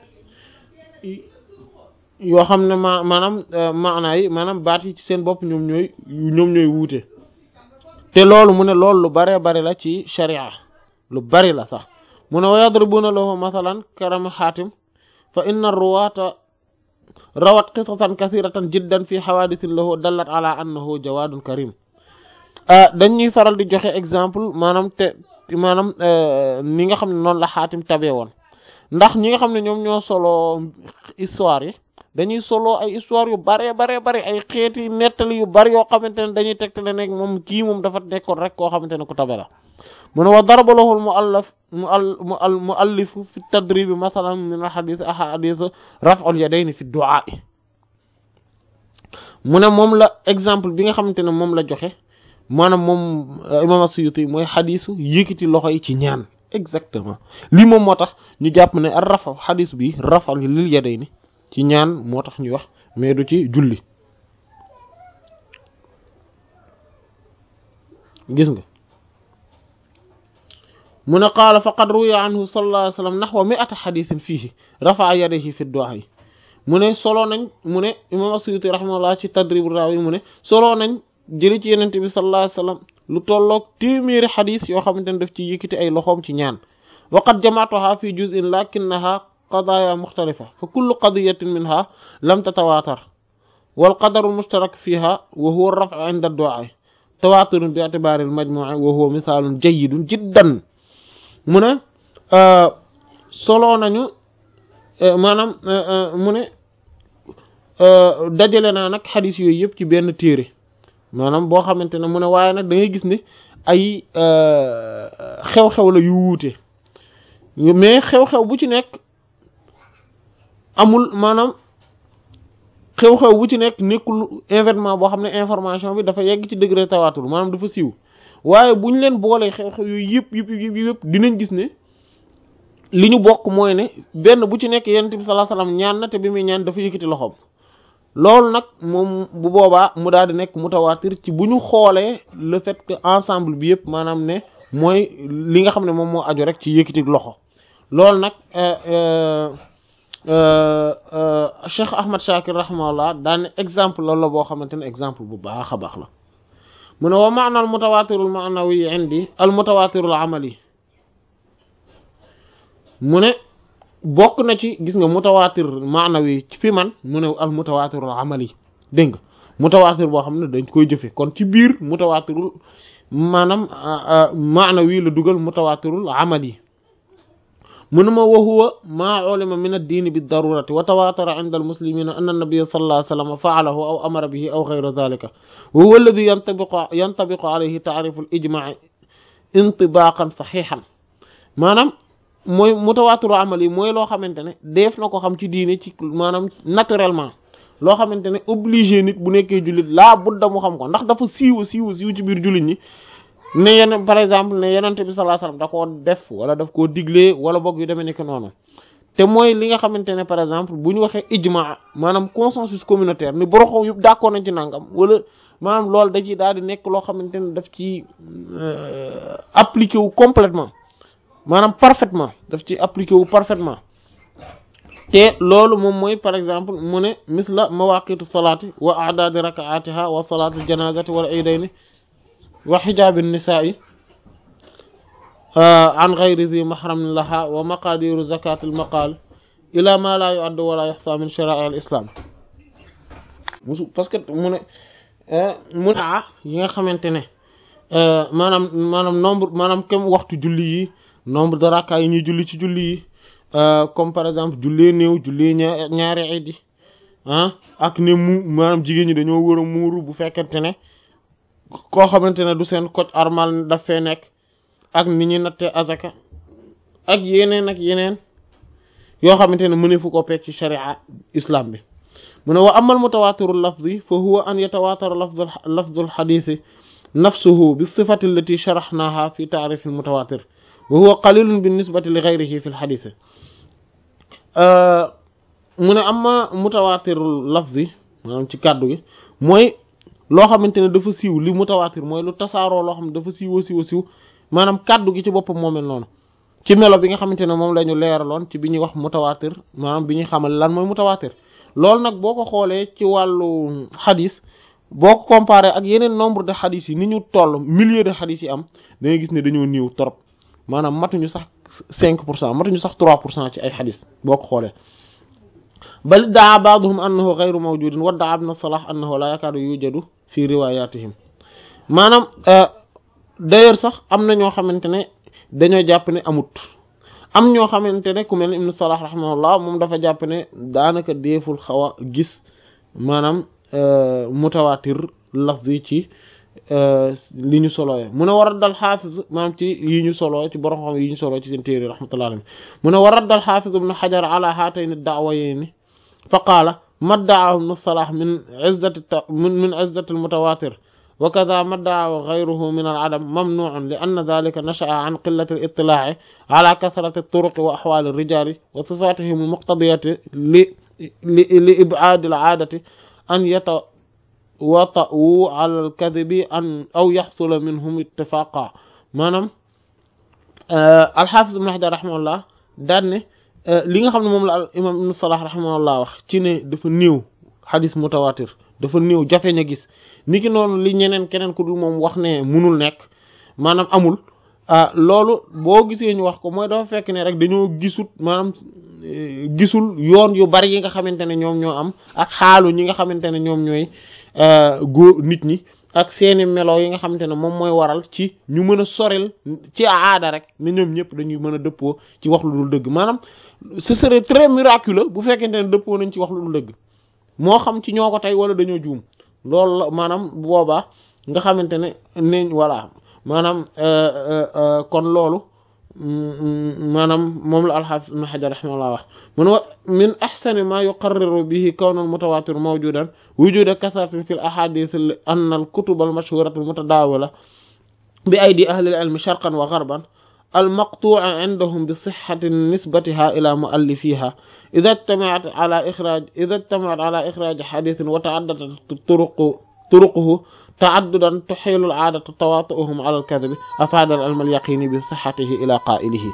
yoo xam ne ma maanaam maanaa yi maanaam baat yi ci seen bopp ñoom ñooy ñoom ñooy wuute te loolu mu ne loolu lu bare bari la ci sharia lu bari la sax mu ne wa yadribuna lahu mathalan karam xaatim fa inna ruwaata rawat qisatan kathiratan jiddan fi hawadithin lahu dallat ala annahu jawadun karim dañuy faral di joxe exemple maanaam te maanaam ni nga xam ne noonu la xaatim tabee woon ndax ñi nga xam ne ñoom ñoo solo histoire yi dañuy solo ay histoire yu bare bare bare ay xeeti nettali yu bari yoo xamante ne dañuy tegtale nekk moom kii moom dafa nekkoon rek koo xamante ne ku tabe la mu ne wa daraba lahu al muallaf mu al muallif fi tadrib masalan min al hadith ahadith raf'ul yadayn fi du'a mu ne moom la exemple bi nga xamante ne moom la joxe maanaam moom imam as-Suyuti mooy xadisu yëkkati loxo yi ci ñaan exactement lii moom moo tax ñu jàpp ne ar rafa xadis bi rafa lil yadayni ci ñaan moo tax ñuy wax mais du ci julli gis nga mu ne qaala faqad ruwiya anhu sallallahu alayhi wa sallam nahwa mi'ati xadisin fiihi rafa'a yadayhi fi du'a yi mu ne solo nañ mu ne imam As-Suyuti rahimahullah ci Tadribur Rawi mu ne solo nañ jëli ci yenente bi sallallahu alayhi wa sallam lu tolloog téeméeri xadis yoo xamante ne daf ci yëkkati ay loxoom ci ñaan wa qad jama'tuha fi juz'in lakinnaha qadaaya muxtalifa fa kullu qadiyatin minha lam tatawaatar wal qadaru mushtarak fiha wa huwa ar-raf'u 'inda ad-du'a tawaaturun bi i'tibaari al-majmu'i wa huwa mithaalun jayyidun jiddan mu ne solo nañu maanaam mu ne dajale naa nag xadis yooyu yëpp ci benn téere maanaam boo xamante ne mu ne waaye nag da ngay gis ne ay xew-xew la yu wuute mais xew-xew bu ci nekk amul maanaam xew-xew bu ci nekk nekkul événement boo xam ne information bi dafa yegg ci degré tawaatur maanaam dafa siiw waaye bu ñu leen boolee xew-xew yooyu yëpp yëpp yëpp yëpp dinañ gis ne li ñu bokk mooy ne benn bu ci nekk yonent bi sallallahu alayhi wasallam ñaan na te bi muy ñaan dafa yëkkati loxoom loolu nag moom bu boobaa mu daal di nekk mutawaatir ci bu ñu xoolee le fait que ensemble bi yëpp maanaam ne mooy li nga xam ne moom moo aju rek ci yëkkati loxo loolu nag Cheikh Ahmad Shakir rahimahullah daan exemple loolu la boo xamante ne exemple bu baax a baax la mu ne wa maana al mutawaatirul ma'nawi indi al mutawaatirul amali mu ne bokk na ci gis nga mutawaatir maanawi fi man mu ne al mutawaatirul amali dégg nga mutawaatir boo xam ne dañ koy jëfe kon ci biir mutawaatirul maanaam maanawi la dugal mutawaatirul amali mu ne ma wa huwa maa ulima min ad-diin bi darurati wa tawaatara inda al muslimina anna an-nabiyya sallallahu alayhi wa sallam fa'alahu aw amara bihi aw ghayra dhalika wa huwa alladhi yantabiqu yantabiqu alayhi ta'rifu al-ijma' intibaqan sahihan maanaam mooy mutawaatiru amal yi mooy loo xamante ne def na ko xam ci diine ci maanaam naturellement loo xamante ne obligé nit bu nekkee jullit laa budda mu xam ko ndax dafa siiw siiw siiw ci biir jullit ñi ne yenn par exemple ne yenente bi sallallahu alayhi wasallam da koo def wala daf koo diglee wala boog yu demee nekk noonu te mooy li nga xamante ne par exemple bu ñu waxee ijma maanaam consensus communautaire ni boroxow yëpp d'accord nañ ci nangam wala maanaam loolu da ci daal di nekk loo xamante ne daf ci appliqué wu complètement maanaam parfaitement daf ci appliqué wu parfaitement te loolu moom mooy par exemple mu ne misla mawaqitu salaati wa a'dadi rak'atiha wa salatu janazati wal iidayni wa hijab an-nisa'i an ghayri dhi mahram laha wa maqadiru zakat al-maqal ila ma la yu'addu wa la yuhsa min shara'i al-islam musu parce que mu ne mu ne yi nga xamante ne maanaam maanaam nombre maanaam kem waxtu julli yi nombre de rakka yi ñuy julli ci julli yi comme par exemple jullee néew jullee ñaar ñaari iid yi ah ak ne mu maanaam jigéen ñi dañoo war a muuru bu fekkente ne koo xamante ne du seen koc armal daf fee nekk ak ni ñuy nattee azaka ak yeneen ak yeneen yoo xamante ne mënefu ko pecc ci sharia islam bi mu ne wa amal mutawaatiru lafzi fa huwa an yatawaatara lafzu lafzu al-hadiisi nafsuhu bi sifati allati sharaxnaaha fi ta'rif al-mutawaatir wa huwa qalilun bi nisbati li ghayrihi fi al-hadith mu ne amma mutawaatirul lafzi maanaam ci kàddu gi mooy loo xamante ne dafa siiw li mutawaatir mooy lu tasaaroo loo xam ne dafa siiw siiw siiw maanaam kàddu gi ci boppam moo mel noonu ci melo bi nga xamante ne moom la ñu leeraloon ci bi ñuy wax mutawaatir maanaam bi ñuy xamal lan mooy mutawaatir loolu nag boo ko xoolee ci wàllu xadis boo ko comparé ak yeneen nombre de xadis yi ni ñu toll milliers de xadis yi am da ngay gis ne dañoo néew trop maanaam matuñu sax cinq pour cent matuñu sax trois pour cent ci ay xadis boo ko xoolee bal daa ba'duhum annahu ghayru mawjudin wa daa ibn Salah annahu la yakadu yujadu fi riwayatihim maanaam d'ailleurs sax am na ñoo xamante ne dañoo jàpp ne amut am ñoo xamante ne ku mel ne ibn Salah rahimahullah moom dafa jàpp ne daanaka deeful xaw a gis maanaam mutawaatir lafzi ci li ñu solooye mu ne war a dal xaafiz maanaam ci yi ñu soloo ci borom xam yi ñu soloo ci seen téere rahmatullahi alayhi mu ne war a dal xaafiz ibn Hajar ala haatayni da'wayni fa qaala ma da'ahu ibn Salah min izzati min min izzati al-mutawaatir wa kadha madda'a ghayruhu min al-'adam mamnu'un li anna dhalika nasha'a 'an qillati al-ittila'i 'ala kathrati at-turuq wa ahwal ar-rijal wa sifatihim al-muqtadiyati li li ib'ad al-'adati an yatawata'u 'ala al-kadhibi an aw yahsula minhum ittifaqa maanaam al-Hafiz Ibn Hajar rahimahullah daan ne li nga xam ne moom la al imam Ibn Salah rahimahullah wax ci ne dafa néew xadis mutawatir dafa néew jafe na gis niki noonu li ñeneen keneen ku dul moom wax ne munul nekk maanaam amul loolu boo gisee ñu wax ko mooy dafa fekk ne rek dañoo gisut maanaam gisul yoon yu bari yi nga xamante ne ñoom ñoo am ak xaalu ñi nga xamante ne ñoom ñooy góor nit ñi ak seeni melo yi nga xamante ne moom mooy waral ci ñu mën a soril ci aada rek ne ñoom ñëpp dañuy mën a dëppoo ci wax lu dul dëgg maanaam ce serait très miraculeux bu fekkente ne dëppoo nañ ci wax lu dul dëgg moo xam ci ñoo ko tey wala dañoo juum loolu la maanaam boobaa nga xamante ne ne voilà maanaam kon loolu maanaam moom la al-Hafiz Ibn Hajar rahimahullah wax mun wa min ahsani ma yuqarriru bihi kawna al-mutawatir mawjudan wujuda kasratin fi al-ahadith anna al-kutub al-mashhurah al-mutadawila bi aydi ahli al-ilm sharqan wa gharban al-maqtu'a 'indahum bi sihhati nisbatiha ila mu'allifiha idha ijtama'at 'ala ikhraj idha ijtama'at 'ala ikhraj hadithin wa ta'addadat turuq turuquhu ta'addudan tuhilu al-'adatu tawatu'uhum 'ala al-kadhib afada al-ilm al-yaqini bi sihhatihi ila qa'ilihi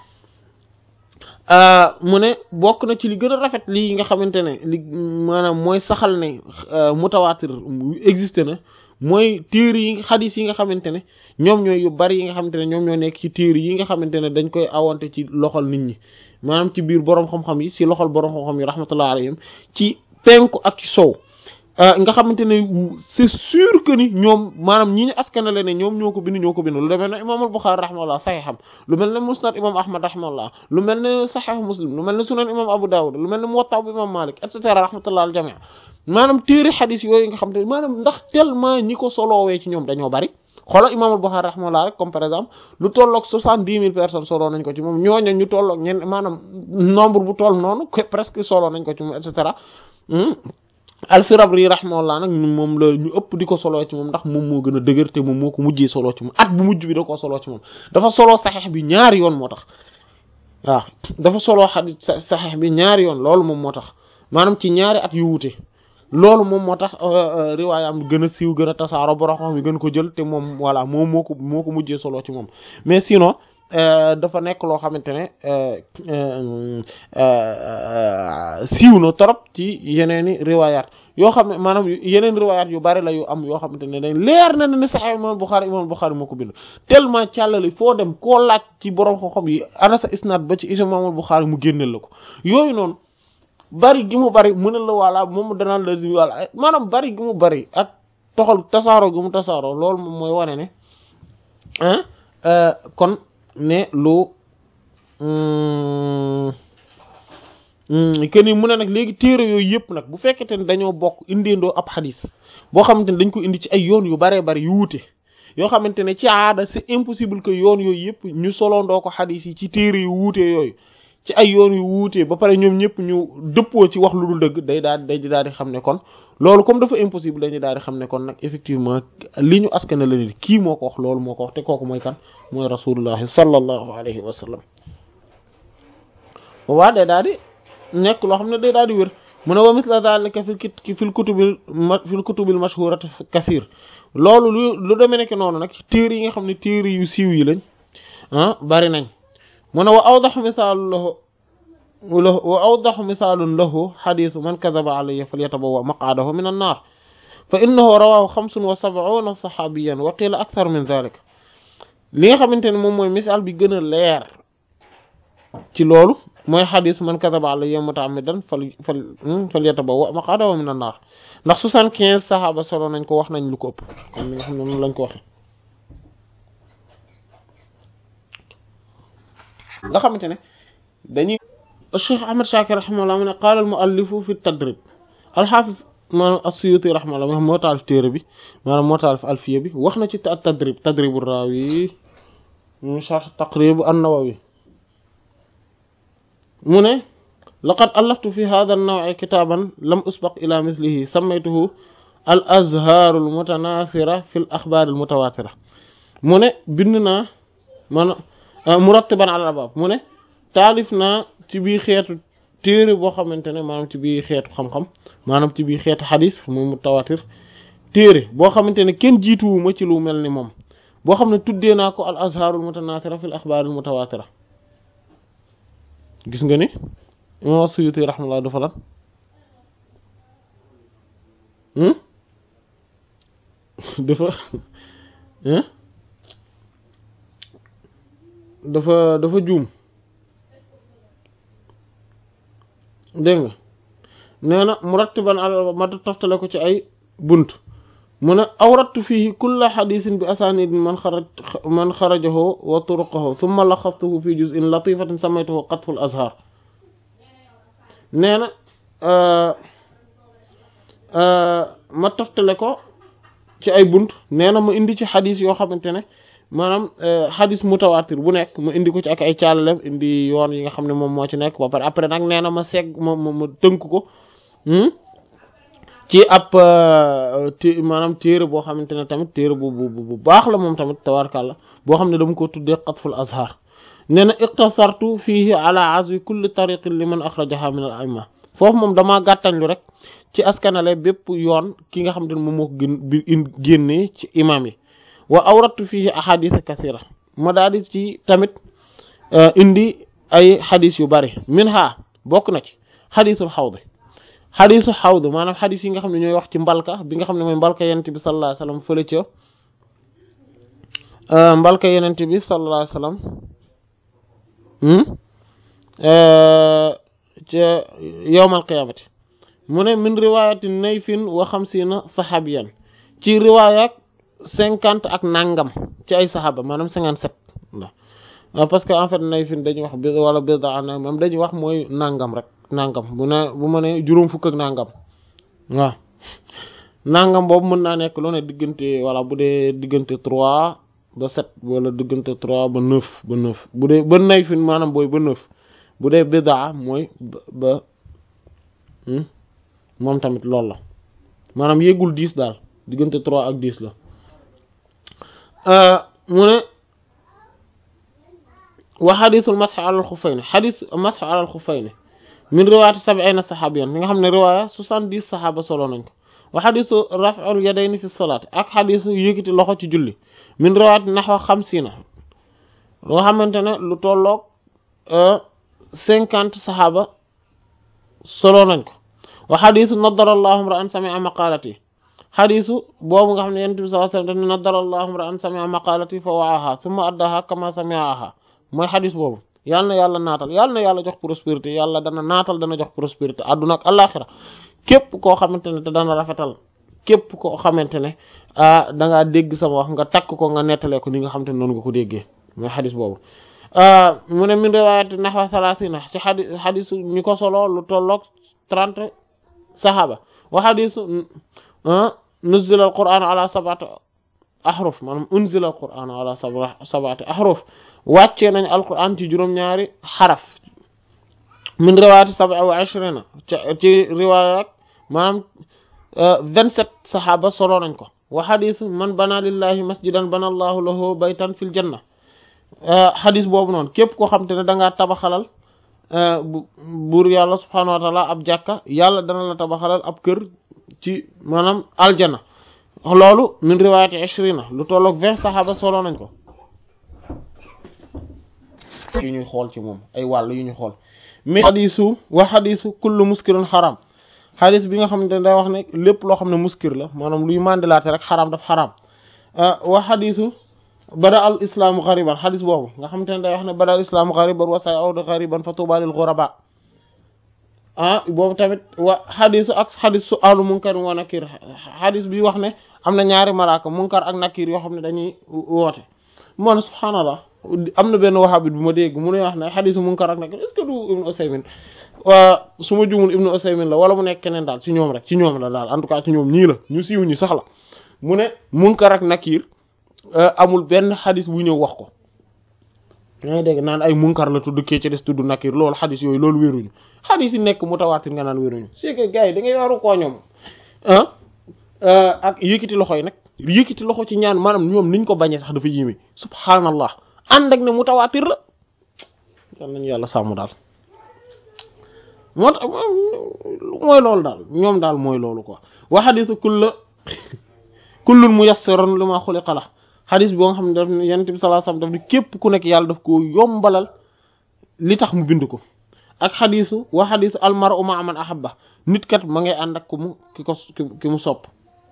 mu ne bokk na ci li gën a rafet lii nga xamante ne li maanaam mooy saxal ne mutawatir existe na mooy téere yi xadis yi nga xamante ne ñoom ñooy yu bari yi nga xamante ne ñoom ñoo nekk ci téere yi nga xamante ne dañ koy awante ci loxol nit ñi maanaam ci biir boroom xam-xam yi ci loxol boroom xam-xam yi rahmatullah alayhim ci penku ak ci sow nga xamante ne c'est sûr que ni ñoom maanaam ñi ñu askanale ne ñoom ñoo ko bind ñoo ko bind lu demee ne imam al-Bukhari rahimahullah sahiham lu mel ne musnad imam Ahmad rahimahullah lu mel ne sahih Muslim lu mel ne sunan imam Abu Dawud lu mel ne Muwatta bu imam Malik et cetera rahmatullah al jami' maanaam téere xadis yooyu nga xam te maanaam ndax tellement ñi ko soloowee ci ñoom dañoo bari xoolal imam al-Bukhari rahimahullah rek comme par exemple lu tolloog soixante-dix mille personnes soloo nañ ko ci moom ñooñu ñu tolloog ñen maanaam nombre bu toll noonu presque soloo nañ ko ci moom et cetera al-Firabri rahimahullah nag moom la ñu ëpp di ko soloo ci moom ndax moom moo gën a dëgër te moom moo ko mujjee soloo ci moom at bu mujj bi da koo soloo ci moom dafa soloo saxiix bi ñaari yoon moo tax waaw dafa soloo xadiis saxiix bi ñaari yoon loolu moom moo tax maanaam ci ñaari at yu wuute loolu moom moo tax riwaayam gën a siiw gën a tasaaro borom xam yi gën ko jël te moom voilà moom moo ko moo ko mujjee soloo ci moom mais sinon dafa nekk loo xamante ne siiw na trop ci yeneeni riwaayaat yoo xam ne maanaam yeneen riwaayaat yu bari la yu am yoo xamante ne dañ leer na ne Sahih Imam Bukhari Imam Bukhari moo ko bind tellement càllali foo dem koo laaj ci borom xam-xam yi ana sa isnaad ba ci Imam Bukhari mu génneel la ko yooyu noonu bari gi mu bari mu ne la wala moom danaan la wala maanaam bari gi mu bari ak toxal tasaaro gi mu tasaaro loolu moom mooy wane ne ah kon ne lu kenn mu ne nag léegi téere yooyu yëpp nag bu fekkente ne dañoo bokk indeendoo ab xadis boo xamante ne dañ ko indi ci ay yoon yu baree bari yu wuute yoo xamante ne ci aada c'est impossible que yoon yooyu yëpp ñu soloondoo ko xadis yi ci téere yu wuute yooyu ci ay yoon yu wuute ba pare ñoom ñëpp ñu dëppoo ci wax lu dul dëgg day daal day daal di xam ne kon loolu comme dafa impossible dañuy daal di xam ne kon nag effectivement li ñu askana la nit kii moo ko wax loolu moo ko wax te kooku mooy kan mooy rasulullahi sallallahu alayhi wa sallam waa day daal di nekk loo xam ne day daal di wér mu ne wa misla zalika fil fil kutubil fil kutubil mashhurati kathir loolu lu lu demee nekk noonu nag téere yi nga xam ne téere yu siiw yi lañ ah bari nañ mu ne wa awdahu misaalu lahu wa awdahu misaalun lahu xadiisu man kadaba alayya falyatabawwa maq'adahu min an-naar fa innahu rawaahu xamsun wa sab'uuna saxaabiyan wa qiila akthar min dhaalika li nga xamante ne moom mooy misaal bi gën a leer ci loolu mooy xadiis man kadaba alayya muta'ammidan fal fal falyatabawwa maq'adahu min an-naar ndax soixante-quinze saxaaba solo nañ ko wax nañ lu ko ëpp comme li nga xam ne moom lañ ko waxee. nga xamante ne dañuy Cheikh Ahmad Shakir rahimahullah mu ne qaala al muallifu fi tadrib al-Hafiz maanaam as-Suyuti rahimahullah moo taalif téere bi maanaam moo taalif alfiya bi wax na ci tadrib tadribu raawi mu sharh taqrib an-Nawawi mu ne laqad allaftu fi hadha an-naw'i kitaban lam usbaq ila mithlihi sammaytuhu al azharul mutanathira fil akhbaril mutawatira mu ne bind naa man murattiban ala abab mu ne taalif naa ci biir xeetu téere boo xamante ne maanaam ci biir xeetu xam-xam maanaam ci biir xeetu xadis muy mutawatir téere boo xamante ne kenn jiituwuma ci lu mel ni moom boo xam ne tuddee naa ko al azharul mutanathira fil akhbaril mutawatira gis nga ni imam Suyuti rahmatullah dafa lan dafa dafa dafa juum dégg nga nee na murattiban al ma toftale ko ci ay bunt mu ne awrattu fihi kulla xadisin bi asanidin man xaraj man xarajahu wa turuqahu thumma laxastuhu fi juz'in latifatin samaytuhu qatful azhar nee na ma toftale ko ci ay bunt nee na ma indi ci xadis yoo xamante ne maanaam xadis mutawatir bu nekk ma indi ko ci ak ay càllalem indi yoon yi nga xam ne moom moo ci nekk ba pare après nag nee na ma segg ma ma ma tënk ko ci ab té maanaam téere boo xamante ne tamit téere bu bu bu baax la moom tamit tabarkàlla boo xam ne dama ko tuddee qatful azhar nee na iqtasartu fihi ala azwi kulli tariqin liman akhrajaha min al a'imma foofu moom damaa gàttañlu rek ci askanale bépp yoon ki nga xam ne moom moo ko gën bi génnee ci imam yi wa awrattu fihi ahadith kathira ma daal di ci tamit indi ay xadis yu bari minha bokk na ci xadisul xawd xadisu xawd maanaam xadis yi nga xam ne ñooy wax ci mbalka bi nga xam ne mooy mbalka yenent bi sallallahu alayhi wasallam fële ca mbalka yenent bi sallallahu alayhi wasallam ca yawmal qiyamati mu ne min riwayati nayfin wa xamsina sahabiyan ci riwaayak cinquante ak nangam ci ay saxaaba maanaam cinquante-sept waaw parce que en fait nayfin dañuy wax bi wala bida moom dañuy wax mooy nangam rek nangam bu ne bu ma ne juróom fukk ak nangam waaw nangam boobu mën naa nekk lu ne diggante wala bu dee diggante trois ba sept wala diggante trois ba neuf ba neuf bu dee ba nayfin maanaam booy ba neuf bu dee bida mooy ba moom tamit loolu la maanaam yéegul dix daal diggante trois ak dix la mu ne wa xadisul masx ala al xufayni xadis masx ala al xufayni min riwaayati sab'iina saxaabiyan mi nga xam ne riwaaya soixante-dix saxaaba solo nañ ko wa xadisu raf'ul yadayni fi salaat ak xadisu yëkkati loxo ci julli min riwaayati naxwa xamsiina loo xamante ne lu tolloog cinquante saxaaba solo nañ ko wa xadisu nadara allahu ra'an sami'a maqaalati xadisu boobu nga xam ne yonent bi sallallahu alayhi wasallam nadara allahu ra'an sami'a maqaalati fa wa'aha thumma addaha kama sami'aha mooy xadis boobu yàlla na yàlla naatal yàlla na yàlla jox prospérité yàlla dana naatal dana jox prospérité àdduna ak àllaaxira képp koo xamante ne te dana rafetal képp koo xamante ne ah da ngaa dégg sama wax nga takk ko nga nettalee ko ni nga xamante ne noonu nga ko déggee mooy xadis boobu mu ne min riwaayati nahwa salaasina ci xadis xadisu ñu ko solo lu tolloog trente saxaaba wa xadisu nuzila al quran ala sab'ati ahruf maanaam unzila al quran ala sab'ati ahruf wàccee nañ alquran ci juróom-ñaari xaraf min riwaayati sab'a wa ishrina ci riwaayaat maanaam vingt-sept saxaaba solo nañ ko wa xadisu man bana lillahi masjidan bana allahu lahu baytan fil janna xadis boobu noonu képp koo xam te ne da ngaa tabaxalal buur yàlla subhanahu wa taala ab jàkka yàlla dana la tabaxalal ab kër ci maanaam aljana loolu min riwaayati ishrina lu tolloog vingt saxaaba solo nañ ko yu ñuy xool ci moom ay wàll yu ñu xool mais xadisu wa xadisu kullu muskirun xaram xadis bi nga xam ne day wax ne lépp loo xam ne muskir la maanaam luy mandilaate rek xaram daf xaram wa xadisu bada al islaamu xariban xadis boobu nga xam te ne day wax ne bada al islaamu xariban wa sayaudu xariban fa tuuba lil ghuraba ah boobu tamit wa xadisu ak xadis su alu munkar wa nakir xadis bi wax ne am na ñaari malaaka munkar ak nakir yoo xam ne dañuy woote moon subhaanallah am na benn wahabit bu ma dégg mu ne wax ne xadisu munkar ak nakir est-ce que du Ibn Usaymin su ma jumul Ibn Usaymin la wala mu nekk keneen daal ci ñoom rek ci ñoom la daal en tout cas ci ñoom ñii la ñu siiw ñi sax la mu ne munkar ak nakir amul benn xadis bu ñëw wax ko yaa ngi dégg naan ay munkar la tudd kee ci des tudd nakir loolu xadis yooyu loolu wéruñu xadis yi nekk mutawaatir nga naan wéruñu c'est que gars yi da ngay waru koo ñoom ah ak yëkkati loxo yi nag yëkkati loxo ci ñaan maanaam ñoom niñ ko bañee sax dafa yéeme subhaanallah ànd ak ne mutawaatir la yal nañu yàlla sàmm daal moo tax mooy loolu daal ñoom daal mooy loolu quoi wa xadisu kulla kullun muyassarun lima xuliqa la xadis boo nga xam ne daf ne yonent bi sallallahu alayhi wasallam daf ne képp ku nekk yàlla daf ko yombalal li tax mu bind ko ak xadisu wa xadisu almar'u ma'a man ahabba nit kat ma ngay ànd ak ku mu ki ko ki mu sopp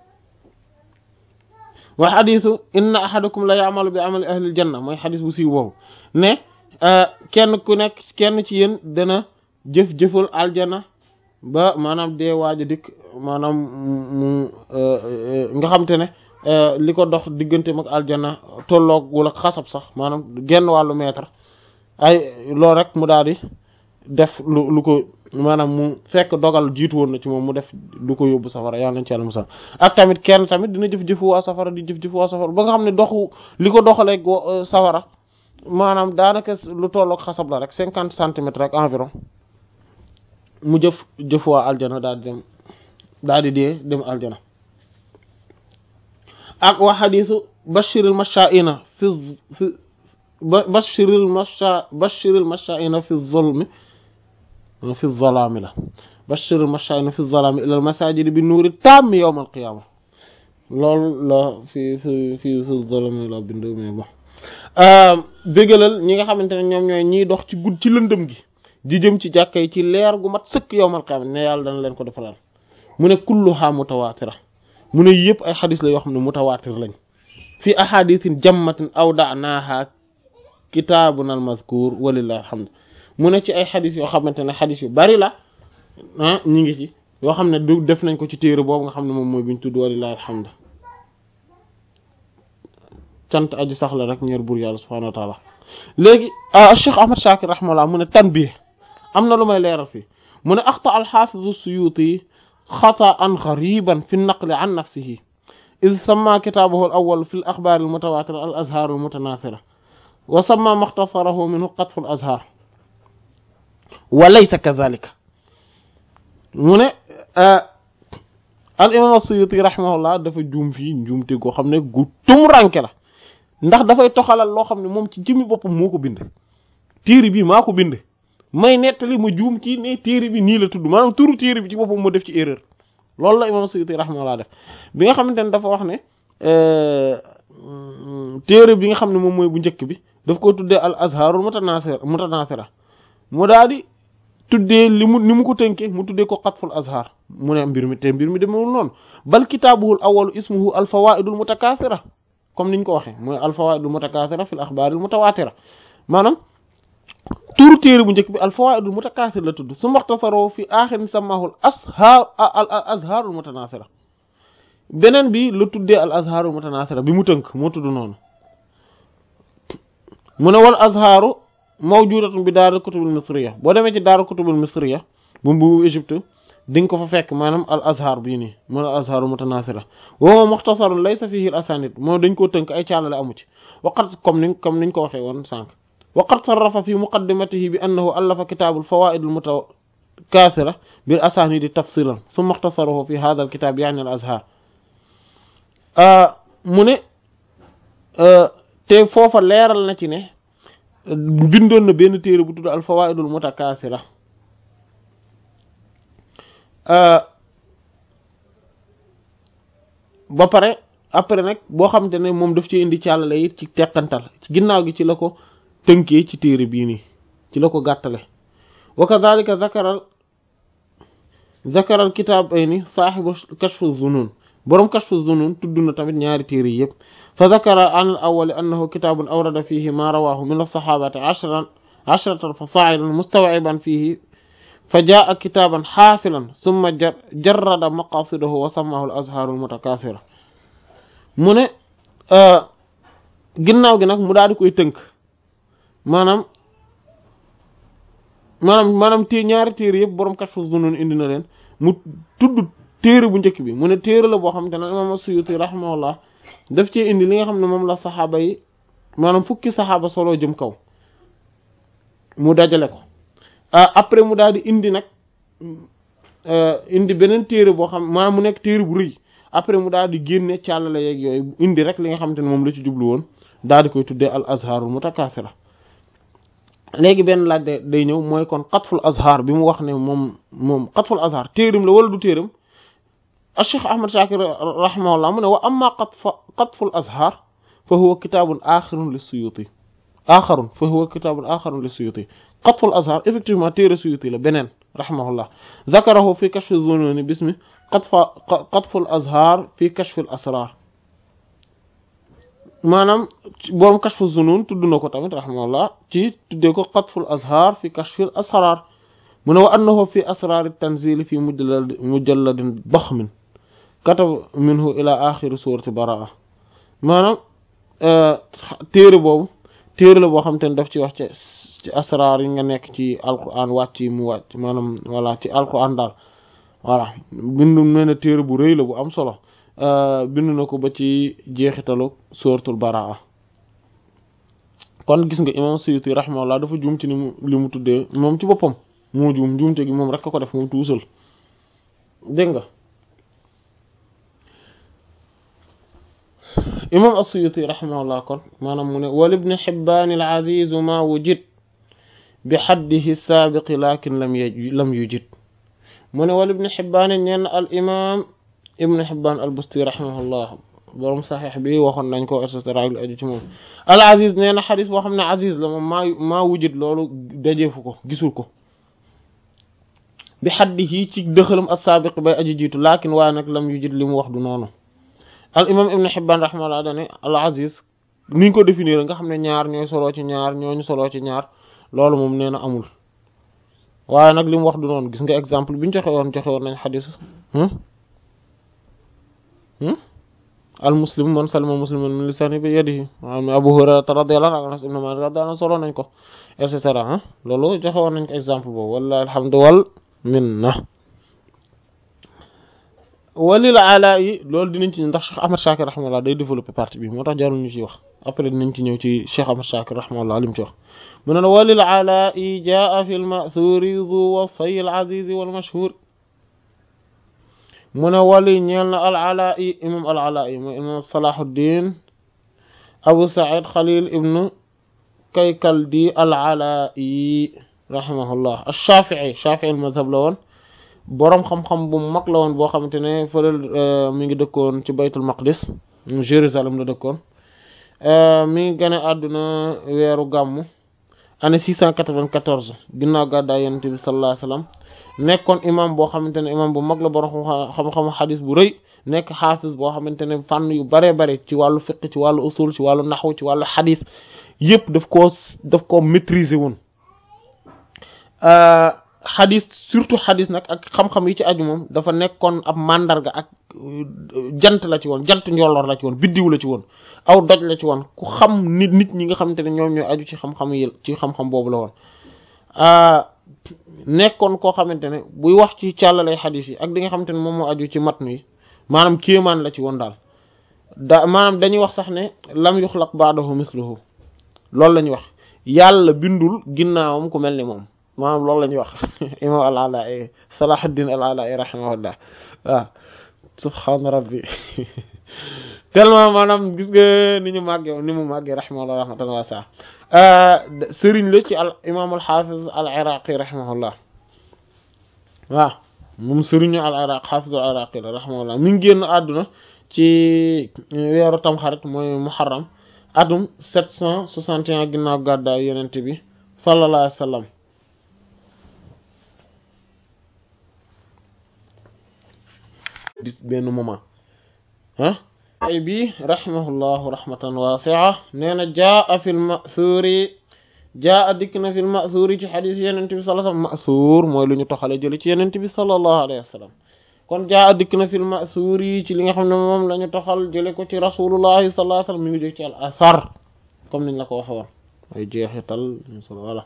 wa xadisu inna ahadakum la ya'malu bi amali ahlil janna mooy xadis bu siiw boobu ne kenn ku nekk kenn ci yéen dana jëf-jëfal aljana ba maanaam dee waaja dikk maanaam mu nga xam te ne li ko dox digganteem ak aljana tolloog wala xasab sax maanaam genn wàllu mètre ay loolu rek mu daal di def lu lu ko maanaam mu fekk dogal jiitu woon na ci moom mu def lu ko yóbbu safara yàlla nañ ci yàlla musal ak tamit kenn tamit dina jëf-jëfu waa safara di jëf-jëfu waa safara ba nga xam ne doxu li ko doxaleeg safara maanaam daanaka lu tolloog xasab la rek cinquante centimètres rek environ mu jëf jëf waa aljana daal di dem daal di dee dem aljana ak wa xadisu bashiril mashaa'ina fi fi bashiril masha bashiril mashaa'ina fi zulmi fi zalaami la bashiril mashaa'ina fi zalaami ilal masaajidi bi nuuri taam yawmal qiyaama loolu la fi fi fi fi zalaami la bind mais bon bégalal ñi nga xamante ne ñoom ñooy ñiy dox ci gudd ci lëndëm gi di jëm ci jàkka yi ci leer gu mat sëkk yawmal qiyaama ne yàlla dana leen ko defalal mu ne kulluha mutawaatira mu ne yëpp ay xadis la yoo xam ne mutawaatir lañ fi ahadithin jammatin awda'naha kitaabuna al-mazkur walillahi alhamd mu ne ci ay xadis yoo xamante ne xadis yu bari la ah ñi ngi ci yoo xam ne du def nañ ko ci téere boobu nga xam ne moom mooy biñ tudd walillahi alhamd cant aji sax la rek ñeer buur yàlla subhanahu wa ta'ala léegi Cheikh Ahmad Shakir rahimahullah mu ne tanbih am na lu may leeral fii mu ne axta al-hafiz as-Suyuti xata'an ghariban fi an-naql an nafsihi iz samma kitabahu al-awwal fi al-akhbar al-mutawatira al-azhar al-mutanathira wa samma ma ikhtasarahu minhu qatf al-azhar wa laysa kadhalika mu ne al-imam as-Suyuti rahimahullah dafa juum fii njuumte goo xam ne gu tumuranke la ndax dafay toxalal loo xam ne moom ci jëmmi boppam moo ko bind téere bi maa ko bind may nettali ma juum ci ne téere bi nii la tudd maanaam turu téere bi ci boppam moo def ci erreur loolu la imam Suyuti rahimahullah def bi nga xamante ne dafa wax ne téere bi nga xam ne moom mooy bu njëkk bi daf ko tuddee al azharul mutanasir mutanasira mu daal di tuddee li mu ni mu ko tënkee mu tuddee ko xatful azhar mu ne mbir mi te mbir mi demewul noonu bal kitaabuhul awwalu ismuhu al fawaidul mutakasira comme niñ ko waxee mooy al fawaidul mutakasira fil akhbaril mutawatira maanaam turu téere bu njëkk bi al fawaidul mutakasir la tudd su maxtasaroo fi aaxirin samahul ashar al azharul mutanasira beneen bi la tuddee al azharul mutanasira bi mu tënk moo tudd noonu mu ne wal azharu mawjudatun bi daarul kutubul misriya boo demee ci daarul kutubul misriya bu bu Égypte di nga ko fa fekk maanaam al azhar bii nii mooy al azharul mutanasira wa muxtasarun laysa fihi al asanid moo dañ koo tënk ay caalale amu ci waqat comme ni comme niñ ko waxee woon sànq waqad sarrafa fi muqaddimatihi bi annahu allafa kitaabul fawaa'idul mutakaasira bil asaaniidi tafsilan summa ixtasarahu fi haadhal kitaab yaani al azhaar mu ne te foofa leeral na ci ne bindoon na benn téere bu tudd al fawaa'idul mutakaasira ba pare après nag boo xamante ne moom daf ci indi càllale it ci teqantal ci ginnaaw gi ci la ko tënkee ci téere bii nii ci la ko gàttale wa kadhalika zakaral zakaral kitaabayni saahibu kashfu zunun boroom kashfu zunun tudd na tamit ñaari téere yi yëpp fa zakara an al awwali annahu kitaabun awrada fihi ma rawahu min as-sahabati ashran ashratan fa sa'idan mustawiban fihi fa jaa kitaaban xaafilan summa jarrada maqasidahu wa sammahu al azharul mutakasira mu ne ginnaaw gi nag mu daal di koy tënk maanaam maanaam maanaam té ñaari téere yëpp borom Kashfu Zunun indi na leen mu tudd téere bu njëkk bi mu ne téere la boo xam te ne imam Suyuti rahimahullah daf cee indi li nga xam ne moom la saxaaba yi maanaam fukki saxaaba solo jëm kaw mu dajale ko après mu daal di indi nag indi beneen téere boo xam maanaam mu nekk téere bu rëy après mu daal di génne càllale yeeg yooyu indi rek li nga xamante ne moom la ci jublu woon daal di koy tuddee al azharul mutakaasira léegi benn laaj day ñëw mooy kon qatful azhar bi mu wax ne moom moom qatful azhar téeram la wala du téeram Cheikh Ahmad Shakir rahimahullah mu ne wa amma qatf qatful azhar fa huwa kitaabun axarun li Suyuti axarun fa huwa kitaabun axarun li Suyuti qatful azhar effectivement téere Suyuti la beneen rahimahullah zakarahu fi kashfi zununi bismi qatfa qatful azhar fi kashfil asrar maanaam borom kashfu zunun tudd na ko tamit rahimahullah ci tuddee ko qatful azhar fi kashfil asrar mu ne wa annahu fi asrar at-tanzil fi mujallad mujalladin daxmin kataba minhu ila axiri surati baraa maanaam téere boobu téere la boo xam te ne daf ci wax ci ci asrar yi nga nekk ci alquran wàcc yi mu wàcc maanaam voilà ci alquran daal voilà bindu nee na téere bu rëy la bu am solo bind na ko ba ci jeexitalu suratul baraa kon gis nga imam Suyuti rahimahullah dafa juum ci ni mu li mu tuddee moom ci boppam moo juum juumte gi moom rek ko def moom tuusal dégg nga imam as-Suyuti rahimahullah kon maanaam mu ne wal ibn Hibbaan al-aziz ma wujid bi haddihi saabiq lakin lam lam yujid mu ne wal ibn Hibbaan ñenn al imam ibn Hibbaan al-Busti rahimahullah borom saxiix bi waxoon nañ ko et cetera lu aju ci moom al-aziz nee na xadis boo xam ne aziz la moom maa maa wujid loolu dajeefu ko gisul ko bi haddihi ci dëxalam as-saabiq bay aji jiitu lakin waaye nag lam yujid li mu wax du noonu al imam ibn Hibbaan rahimahullah dane al aziz ni ñu ko définir nga xam ne ñaar ñooy soloo ci ñaar ñooñu soloo ci ñaar loolu moom nee na amul waaye nag li mu wax du noonu gis nga exemple bi ñu joxe woon joxe woon nañ xadis al muslim man salima musliman min lisani bi yadihi Abu Hurayra radiyallahu anhu Anas ibn Maalik radiyallahu anhu soloo nañ ko et cetera loolu joxe woon nañ ko exemple boobu wallahi alhamdu wal minna walil ala yi loolu dinañ ci ndax Cheikh Ahmad Shakir rahimahullah day développé partie bi moo tax jarul ñu ci wax après dinañ ci ñëw ci Cheikh Ahmad Shakir rahimahullah li mu ci wax mu ne walil ala yi jaa fi al-ma'thuri zu wasfi al-aziz wal mashhur mu ne wali ñeel na al ala yi imam al ala yi mooy imam Salahuddin Abu Sa'id Khalil ibn Kaykaldi al ala yi rahimahullah ash-Shafi'i Shafi'i al-mazhab la woon boroom xam-xam bu mag la woon boo xamante ne fële mi ngi dëkkoon ci baytul maqdis Jérusalem la dëkkoon mi ngi gën a àdduna weeru gàmmu année six cent quatre-vingt-quatorze ginnaaw gàddaay yonent bi sallallahu alayhi wasallam nekkoon imam boo xamante ne imam bu mag la boroom xam-xam xadis bu rëy nekk xaafis boo xamante ne fànn yu baree bare ci wàllu fiqh ci wàllu usul ci wàllu naxwu ci wàllu xadis yëpp daf koo daf koo maîtriser woon xadis surtout xadis nag ak xam-xam yi ci aju moom dafa nekkoon ab mandarga ak jant la ci woon jant njolloor la ci woon biddiw la ci woon aw doj la ci woon ku xam nit nit ñi nga xamante ne ñoom ñooy aju ci xam-xam yi ci xam-xam boobu la woon nekkoon koo xamante ne buy wax ci càllalay xadis yi ak di nga xamante ne moom moo aju ci matnu yi maanaam kéemaan la ci woon daal da maanaam dañuy wax sax ne lam yuxlaq ba'dahu misluhu loolu la ñuy wax yàlla bindul ginnaawam ku mel ni moom maanaam loolu la ñuy wax imam al-Ala'i Salahuddin al-Ala'i rahimahullah waaw subhaana rabbi tellement maanaam gis nga ni ñu màggee ni mu màggee rahimahullah rahmatan wasi'a sëriñ la ci al imam al-Hafiz al-Iraqi rahimahullah waaw moom sëriñu al-Iraq Hafiz al-Iraqi la rahimahullah mi ngi génn àdduna ci weeru Tamxarit mooy Muharram atum sept cent soixante et un ginnaaw gàddaay Yonent bi sallallahu alayhi wa sallam dis benn moment ah ay bi rahimahullahu rahmatan wasi'a nee na jaa fil ma'thuri jaa dikk na fil ma'thuri ci xadis Yonent bi sallallahu alayhi wa sallam ma'thur mooy lu ñu toxale jële ci Yonent bi sallallahu alayhi wa sallam kon jaa dikk na fil ma'thuri ci li nga xam ne moom la ñu toxal jële ko ci rasulullahi sallallahu alayhi wa sallam mi ngi jóg ci al asar comme niñ la ko waxe woon ay jeexital voilà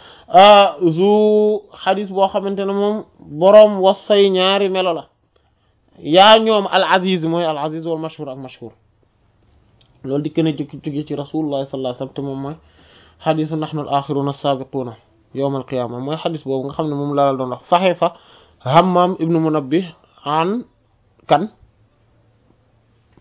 zu xadis boo xamante ne moom boroom wasay ñaari melo la yaa ñoom al aziz mooy al aziz wal mashhur ak mashhur loolu di kën a jóg jóge ci rasulullah sallallahu alayhi wasallam te moom mooy xadisu nahnu al axiruna as-sabiquna yawm al qiyama mooy xadis boobu nga xam ne moom laa doon wax saxifa Hammam ibnu Munabbih an kan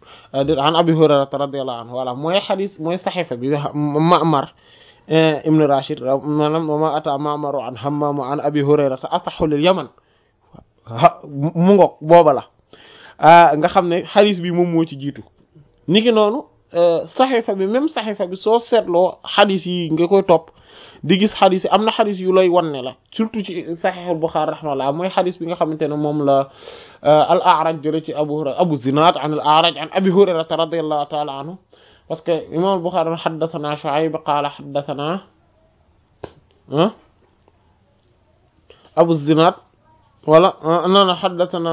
an Abi Hurayrata radiyallahu anhu voilà mooy xadis mooy saxiifa bi Ma'mar ibn Rashid maanaam wa ma ata Ma'maru an Hammam an Abi Hurayrata asahhu lil Yaman mu ngoog booba la nga xam ne xadis bi moom moo ci jiitu niki noonu saxiifa bi même saxiifa bi soo seetloo xadis yi nga koy topp di gis xadis yi am na xadis yu lay wan ne la surtout ci Sahih Bukhari rahimahullah mooy xadis bi nga xamante ne moom la al-A'raj jële ci Abu Hurayra Abu Zinad an al-A'raj an Abi Hurayrata radiyallahu ta'ala anhu parce que imam al-Bukhari haddathana Shu'ayb qala haddathana Abu Zinad wala non non haddathana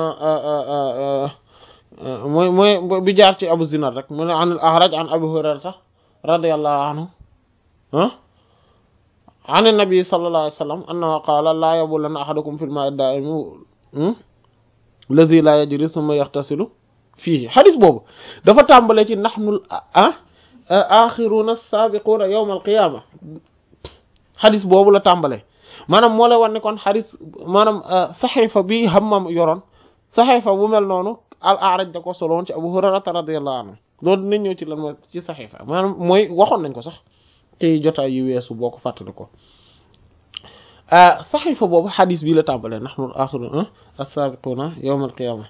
mooy mooy bi jaar ci Abu Zinad rek mu ne an al-A'raj an Abi Hurayrata radiyallahu anhu an an-nabi sallallahu alayhi wa sallam annahu qaala laa yabulanna ahadukum fil maa'i daa'imi alladhi laa yajri thumma yaghtasilu fiihi xadis boobu dafa tàmbale ci nahnu aaxiruuna as-saabiquuna yawma al-qiyaama xadis boobu la tàmbale maanaam moo lay wan ne kon xadis maanaam saxiifa bi Hammam yoroon saxiifa bu mel noonu al-A'raj da ko soloon ci Abu Hurayrata radiyallahu anhu loolu dinañ ñëw ci lan mooy ci saxiifa maanaam mooy waxoon nañ ko sax te jotaay yu weesu boo ko fàttali ko saxiifa boobu xadis bii la tàmbalee nahnu al-aaxiruuna as-saabiquuna yawma al-qiyaama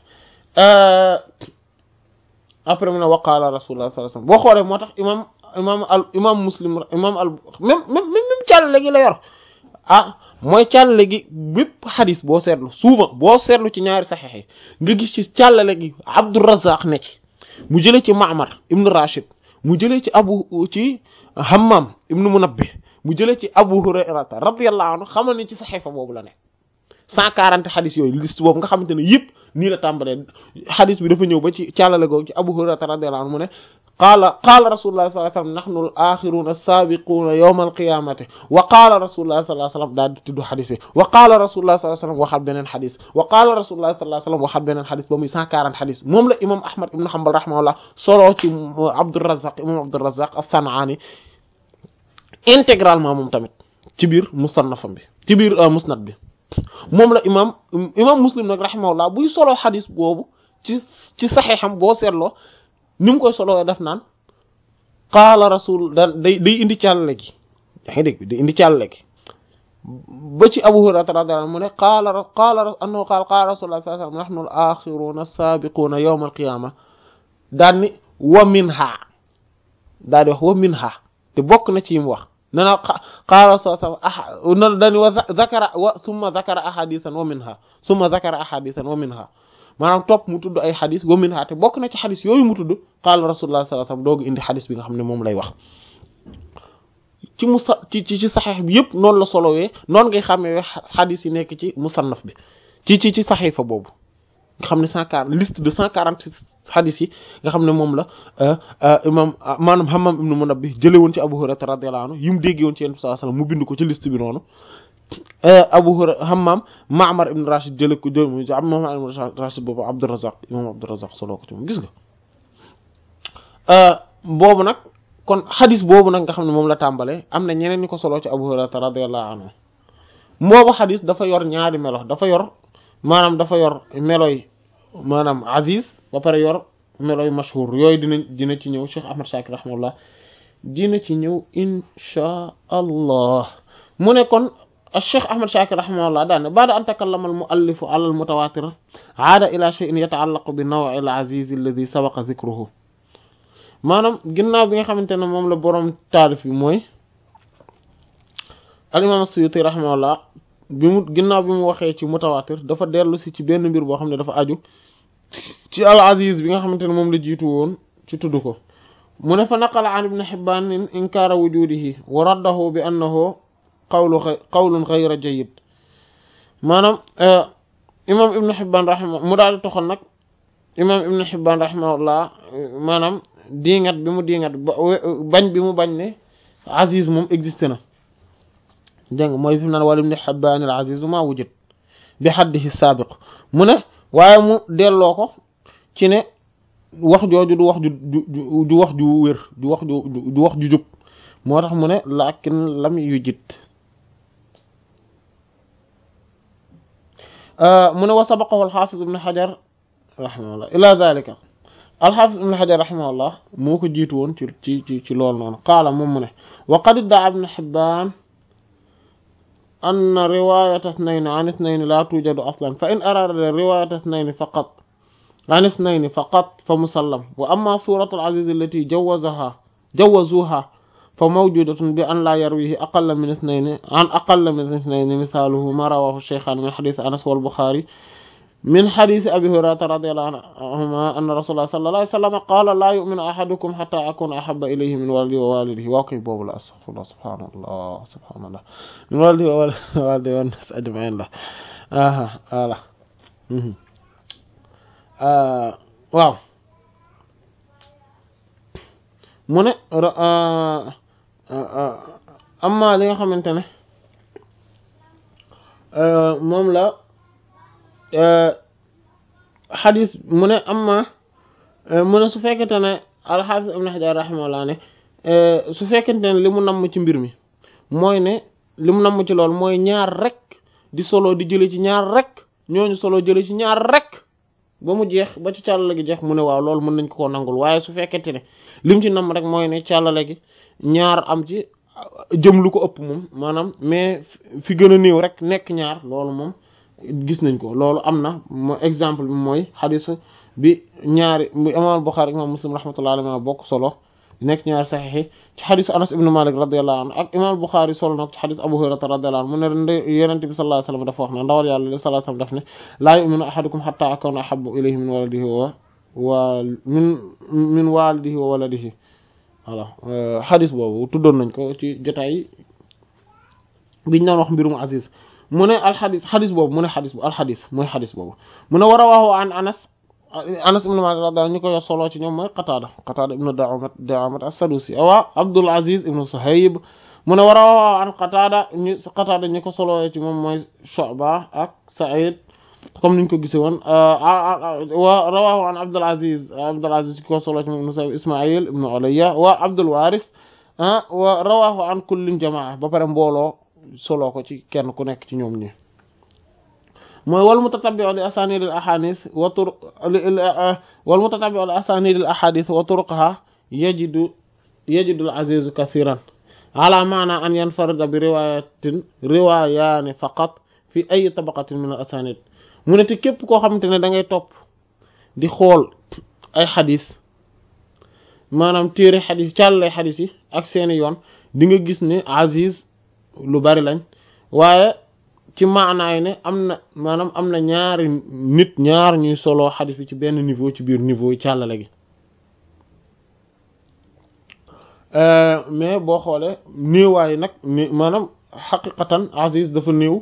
après mu ne wa qaala rasulullah sallallahu alayhi wasallam boo xoolee moo tax imam imam al imam muslim imam al même même même càllale gi la yor ah mooy càllale gi bépp xadis boo seetlu souvent boo seetlu ci ñaari saxiix yi nga gis ci càllale gi Abdurrazzaq ne ci mu jëlee ci Ma'mar ibn Rashid mu jëlee ci abu ci Hammam ibn Munabbih mu jëlee ci Abu Hurayrata radiyallahu anhu xamal ni ci saxiifa boobu la ne cent quarante xadis yooyu liste boobu nga xamante ne yëpp nii la tàmbalee xadis bi dafa ñëw ba ci càllale googu ci Abu Hurayrata radiyallahu anhu mu ne qaala qaala rasulullah sallallahu alayhi wasallam nahnu al-aaxiruuna as-saabiquuna yawma al-qiyaamati wa qaala rasulullah sallallahu alayhi wasallam daal di tudd xadis yi wa qaala rasulullah sallallahu alayhi wasallam waxaat beneen xadis wa qaala rasulullah sallallahu alayhi wasallam waxaat beneen xadis ba muy cent quarante xadis moom la imam Ahmad ibn Hanbal rahimahullah solo ci Abdurrazzaq imam Abdurrazzaq as-San'aani intégralement moom tamit ci biir musannafam bi ci biir musnad bi moom la imam imam Muslim nag rahimahullah buy solo xadis boobu ci ci saxiixam boo seetloo ni mu koy solo def naan qaala rasul da day day indi càllale gi yaa ngi dégg day indi càllale gi ba ci Abu Hurayra radiyallahu anhu mu ne qaala qaala annahu qaala qaala rasulullah sallallahu alayhi wasallam nahnu al-aaxiruuna as-saabiquuna yawma al-qiyaama daan ni wa minha daal di wax wa minha te bokk na ci yim wax nana qaala sallallahu alayhi wasallam dani wa zakara wa summa zakara ahadithan wa minha summa zakara ahadithan wa minha maanaam topp mu tudd ay xadis wa minha te bokk na ci xadis yooyu mu tudd qaala rasulullah sallallahu alayhi wasallam doogu indi xadis bi nga xam ne moom lay wax ci musa ci ci ci saxiix bi yëpp noonu la solowee noonu ngay xamee xadis yi nekk ci musannaf bi ci ci ci saxiifa boobu nga xam ne cent quarante liste de cent quarante xadis yi nga xam ne moom la imam maanaam Hammam ibn Munabbih jële woon ci Abu Hurayra radiyallahu anhu yi mu déggee woon ci Yonent bi sallallahu alayhi wasallam mu bind ko ci liste bi noonu Abu Hurayra Hammam Ma'mar ibn Rashid jële ko jël mu Ma'mar ibn Rashid boobu Abdurrazzaq imam Abdurrazzaq solo ko ci moom gis nga boobu nag kon xadis boobu nag nga xam ne moom la tàmbalee am na ñeneen ñu ko solo ci Abu Hurayra radiyallahu anhu boobu xadis dafa yor ñaari melo dafa yor maanaam dafa yor meloy maanaam aziz ba pare yor meloy mashhur yooyu dina dina ci ñëw Cheikh Ahmad Shakir rahimahullah dina ci ñëw insha allah mu ne kon Cheikh Ahmad Shakir rahimahullah daane ba'da an takallama al muallifu ala al mutawatir aada ila shay'in yata'allaqu bi naw' al aziz alladhi sabaqa dhikruhu maanaam ginnaaw bi nga xamante ne moom la boroom taalif bi mooy al imam as-Suyuti rahimahullah bi mu ginnaaw bi mu waxee ci mutawatir dafa dellu si ci benn mbir boo xam ne dafa aju ci al aziz bi nga xamante ne moom la jiitu woon ci tudd ko mu ne fa naqala an ibn Hibbaan inkaara wujudihi wa raddahu bi annahu qawlu qawlun ghayra jayyid maanaam imam ibn Hibbaan rahimah mu daal di toxal nag imam ibn Hibbaan rahimahullah maanaam diingat bi mu diingat bañ bi mu bañ ne aziz moom existé na dégg nga mooy fi mu naan wala ibn Hibbaan al aziz ma wujud bi haddihi saabiq mu ne waaye mu delloo ko ci ne wax jooju du wax ju ju du wax ju wér du wax ju du wax ju jub moo tax mu ne lakin lam yujid mu ne wa sabaqahu al-Hafiz ibn Hajar rahimahullah ila dhalika al-Hafiz ibn Hajar rahimahullah moo ko jiitu woon ci ci ci ci loolu noonu qaala moom mu ne wa qad idda'a ibn Hibbaan anna riwaayata ithnayni an ithnayni laa tuujadu aslan fa in araada riwaayata ithnayni faqat an ithnayni faqat fa musallam wa amma suuratu al-aziz allati jawwazahaa jawwazuuhaa fa mawjuudatun bi an laa yarwihi aqalla min ithnayni an aqalla min ithnayni misaaluhu maa rawaahu shaykhaan min hadiisi Anas wal Buxaari min hadiisi Abii Hurayrata radiyallaahu anhumaa anna rasuulallaahi sallallaahu alayhi wa sallam qaala laa yu'minu ahadukum hattaa akuuna ahabba ilayhi min walidihi wa waalidihi waa koy boobu la astaghfirullah subhaanallah subhaanallah min walidihi wa waalidihi wan naas ajma'iin la aha voilà waaw mu ne amma li nga xamante ne moom la xadis mu ne amma mu ne su fekkente ne al-Hafiz ibn Hajar rahimahullah ne su fekkente ne li mu namm ci mbir mi mooy ne li mu namm ci loolu mooy ñaar rek di solo di jële ci ñaar rek ñooñu solo jële ci ñaar rek ba mu jeex ba ci càllale gi jeex mu ne waaw loolu mën nañ ko koo nangul waaye su fekkente ne lim ci namm rek mooy ne càllale gi ñaar am ci jëm lu ko ëpp moom maanaam mais fi gën a néew rek nekk ñaar loolu moom gis nañ ko loolu am na mo exemple bi mooy xadis bi ñaari imam Bukhari imam Muslim rahmatullahi alayhi bokk solo nekk ñaari saxiix ci xadis Anas ibn Malik radiyallahu anhu ak imam Bukhari solo nag ci xadis Abu Hurayra radiyallahu anhu mu ne yonent bi sallallahu alayhi wasallam dafa wax ne ndawal yàlla sallallahu alayhi wasallam daf ne laa yu'minu ahadukum hatta akuna ahabbu ilayhi min waladihi wa wa min min walidihi wa waladihi voilà xadis boobu tuddoon nañ ko ci jotaay biñ doon wax mbirum Aziz mu ne alxadis xadis boobu mu ne xadis bu alxadis mooy xadis boobu mu ne war a waxoo an anas anas ibn Malik radiyallahu anhu ñu ko yor solo ci ñoom mooy Qatada Qatada ibn Da'amat Da'amat as-Sadusi wa Abdul Aziz ibn Suhayb mu ne war a waxoo an Qatada ñu Qatada ñu ko solo ci moom mooy Shu'ba ak Sa'id comme niñ ko gisee woon wa rawahu an Abdul Aziz Abdul Aziz ñu ko solo ci moom Ismaïl ibn Ulayya wa Abdul Waris wa rawahu an kullin jamaa ba pare mbooloo solo ko ci kenn ku nekk ci ñoom ñi mooy wal mutatabi'u li asanid al ahadith wa turuq wal mutatabi'u li asanid al ahadith wa turuqha yajidu yajidu al aziz kathiran ala ma'na an yanfarida bi riwayatin riwayani faqat fi ay tabaqatin min al asanid mu ne te képp koo xamante ne da ngay topp di xool ay xadis maanaam téere xadis càllay xadis yi ak seeni yoon di nga gis ne aziz lu bari lañ waaye ci maanaay ne am na maanaam am na ñaari nit ñaar ñuy solo xadis bi ci benn niveau ci biir niveau yi càllale gi mais boo xoolee néewaay nag ni maanaam xaqiqatan aziz dafa néew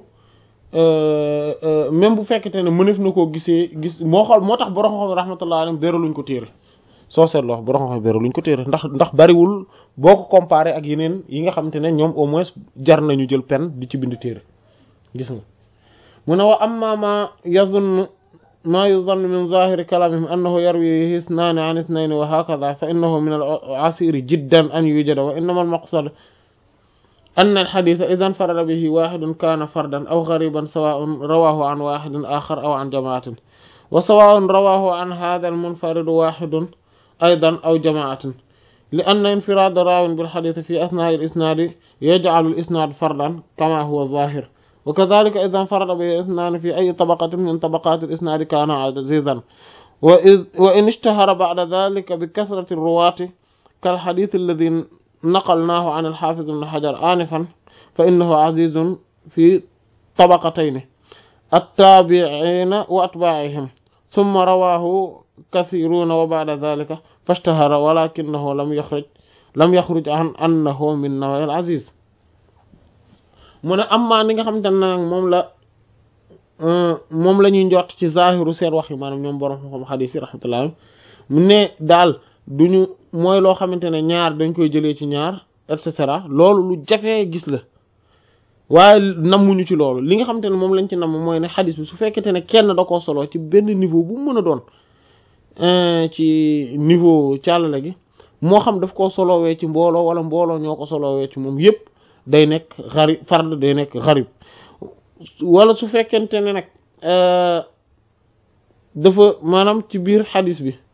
même bu fekkete ne mënef na koo gisee gis moo xool moo tax borom xam rahmatullahi alayhi beraluñ ko téere soo seetloo borom xam beraluñ ko téere ndax ndax bariwul boo ko comparé ak yeneen yi nga xamante ne ñoom au moins jar nañu jël pen di ci bind téere gis nga mu ne wa amma ma yazunnu ma yuzannu min zahiri kalamihim annahu yarwi ithnaani an ithnayn wa hakadha fa innahu min al-asiri jiddan an yujada wa innama al-maqsad أن الحديث إذا انفرد به واحد كان فردا أو غريبا سواء رواه عن واحد آخر أو عن جماعة وسواء رواه عن هذا المنفرد واحد أيضا أو جماعة لأن انفراد راو بالحديث في أثناء الإسناد يجعل الإسناد فردا كما هو ظاهر وكذلك إذا انفرد به اثنان في أي طبقة من طبقات الإسناد كان عزيزا وإن اشتهر بعد ذلك بكثرة الرواة كالحديث الذي نقلناه عن الحافظ ابن حجر آنفا فإنه عزيز في طبقتين التابعين وأتباعهم ثم رواه كثيرون وبعد ذلك فاشتهر ولكنه لم يخرج لم يخرج عن أنه من نوع العزيز من أما نيغا خامتاني nak mom la mom lañuy njort ci zahiru seen wax yi manam ñom borom xam hadith rahmatullah mu ne dal duñu mooy loo xamante ne ñaar dañ koy jëlee ci ñaar et cetera loolu lu jafee gis la waaye namuñu ci loolu li nga xamante ne moom lañ ci nam mooy ne xadis bi su fekkente ne kenn da koo solo ci benn niveau bu mën a doon ci niveau càllale gi moo xam daf koo solowee ci mbooloo wala mbooloo ñoo ko solowee ci moom yépp day nekk xarib fard day nekk xarib wala su fekkente ne nag dafa maanaam ci biir xadis bi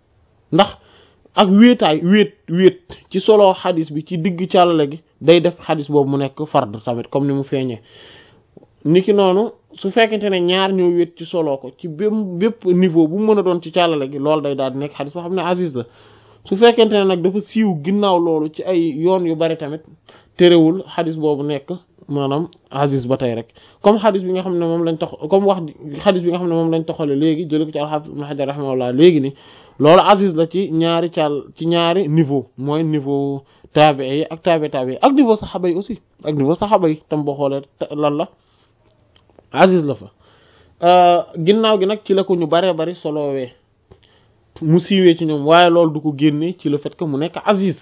ndax ak wéetaay wéet wéet ci solo xadis bi ci digg càllale gi day def xadis boobu mu nekk fard tamit comme ni mu feeñee niki noonu su fekkente ne ñaar ñoo wéet ci solo ko ci bépp bépp niveau bu mu mën a doon ci càllale gi loolu day daal di nekk xadis boo xam ne aziz la su fekkente ne nag dafa siiw ginnaaw loolu ci ay yoon yu bari tamit terewul xadis boobu nekk maanaam aziz ba tey rek comme xadis bi nga xam ne moom lañ tax comme wax xadis bi nga xam ne moom lañ toxale léegi jële ko ci al-Hafiz Ibn Hajar rahimahullah léegi ni loolu aziz la ci ñaari càll ci ñaari niveau mooy niveau taabi'i yi ak taabi taabi yi ak niveau saxaaba yi aussi ak niveau saxaaba yi tam boo xoolee lan la aziz la fa ginnaaw gi nag ci la ko ñu baree bari solowee mu siiwee ci ñoom waaye loolu du ko génne ci le fait que mu nekk aziz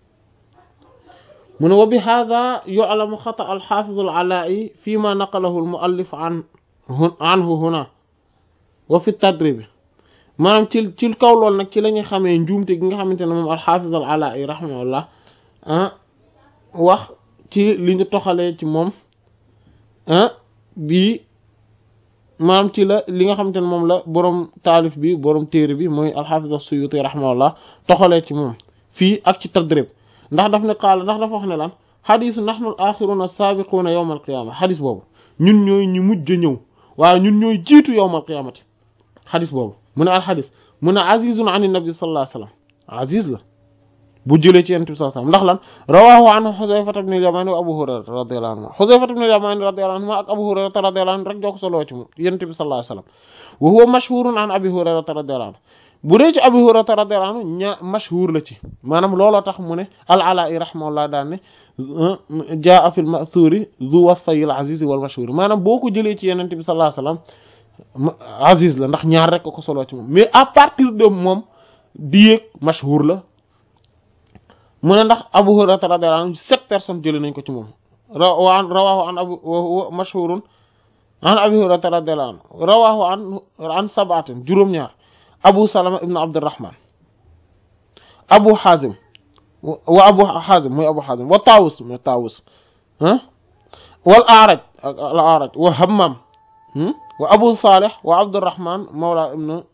mu ne wa bi hada yu'lamu xata al-Hafiz al-Ala'i fi ma naqalahu al-mu'allif an anhu huna wa fi tadrib maanaam ci ci kaw loolu nag ci la ñuy xamee njuumte gi nga xamante ne moom al-Hafiz al-Ala'i rahimahullah ah wax ci li ñu toxalee ci moom ah bii maanaam ci la li nga xamante ne moom la borom taalif bi borom téere bi mooy al-Hafiz as-Suyuti rahimahullah toxalee ci moom fii ak ci tadrib ndax daf ne qaala ndax dafa wax ne lan xadisu nahnu al-axiruna as-sabiquna yawm al-qiyama xadis boobu ñun ñooy ñu mujj a ñëw waaye ñun ñooy jiitu yawm al-qiyamati xadis boobu mu ne al-xadis mu ne azizun an nabi sallallahu alayhi wasallam aziz la bu jëlee ci yonent bi sallallahu alayhi wasallam ndax lan rawahu anhu Xuzayfa ibn al-Yamani wa Abu Hurayra radiyallahu anhu Xuzayfa ibn al-Yamani radiyallahu anhu ak Abu Hurayra radiyallahu anhu rek joo ko soloo ci moom yonent bi sallallahu alayhi wasallam wa huwa mashhurun an Abi Hurayra radiyallahu anhu bu dee ci Abu Hurayra radiyallahu anhu ña mashhur la ci maanaam looloo tax mu ne al-Ala'i rahimahullah daan ne jaa fil ma'thuri zu wasfayil aziz wal mashhur maanaam boo ko jëlee ci yonent bi sallallahu alayhi wasallam aziz la ndax ñaar rek ko soloo ci moom mais à partir de moom di yéeg mashhur la mu ne ndax Abu Hurayra radiyallahu anhu sept personnes jëlee nañ ko ci moom rawaan rawahu an abu wa mashhurun an Abi Hurayra radiyallahu anhu rawahu an an sab'atin juróom-ñaar Abu Salama ibn Abdurrahman Abu Hazim wa Abu Hazim mooy Abu Hazim wa Tawus mooy Tawus ah wal A'raj ak al A'raj wa Hammam wa Abu Salih wa Abdurrahman mawla ibn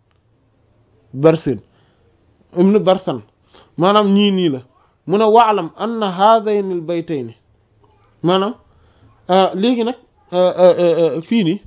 Barsin ibn Barsan maanaam ñii nii la mu ne wa'lam anna haadayni al baytayni maanaam léegi nag fii nii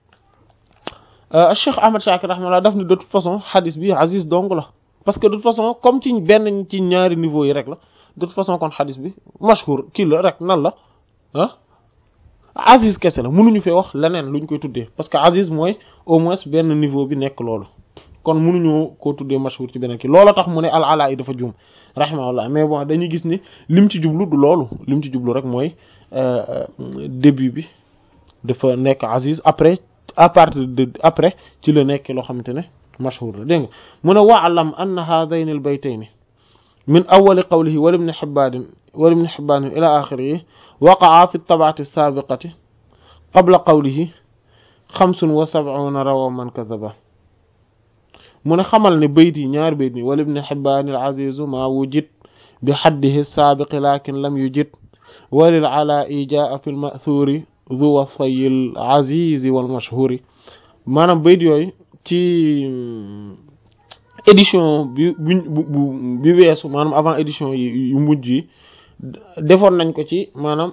Cheikh Ahmad Shakir rahimahullah daf ne de toute façon xadis bi aziz dong la parce que de toute façon comme ci benn ci ñaari niveau yi rek la de toute façon kon xadis bi mashhur kii la rek nan la ah aziz kese la mënuñu fee wax leneen luñ koy tuddee parce que aziz mooy au moins benn niveau bi nekk loolu kon mënuñu koo tuddee mashhur ci beneen kii looloo tax mu ne al-Ala'i dafa juum rahimahullah mais bon dañuy gis ni lim ci jublu du loolu lim ci jublu rek mooy début bi dafa nekk aziz après à partir de après ci la nekk loo xamante ne mashhur la dégg nga mu ne wa'lam anna haadayni al-baytayni min awwali qawlihi wa ibn Hibbaan wa ibn Hibbaan ila akhirih waqa'a fi at-tab'ati as-sabiqati qabla qawlihi xamsun wa sab'una rawa man kadhaba mu ne xamal ne bayt yi ñaari bayt ni wa ibn Hibbaan al-aziz ma wujid bi haddihi as-sabiq lakin lam yujid wa lil-Ala'i jaa'a fi al-ma'thuri zu wasfayil azizi wal mashhuri maanaam bayt yooyu ci édition bi bi bi weesu maanaam avant édition yi yu mujj yi defoon nañ ko ci maanaam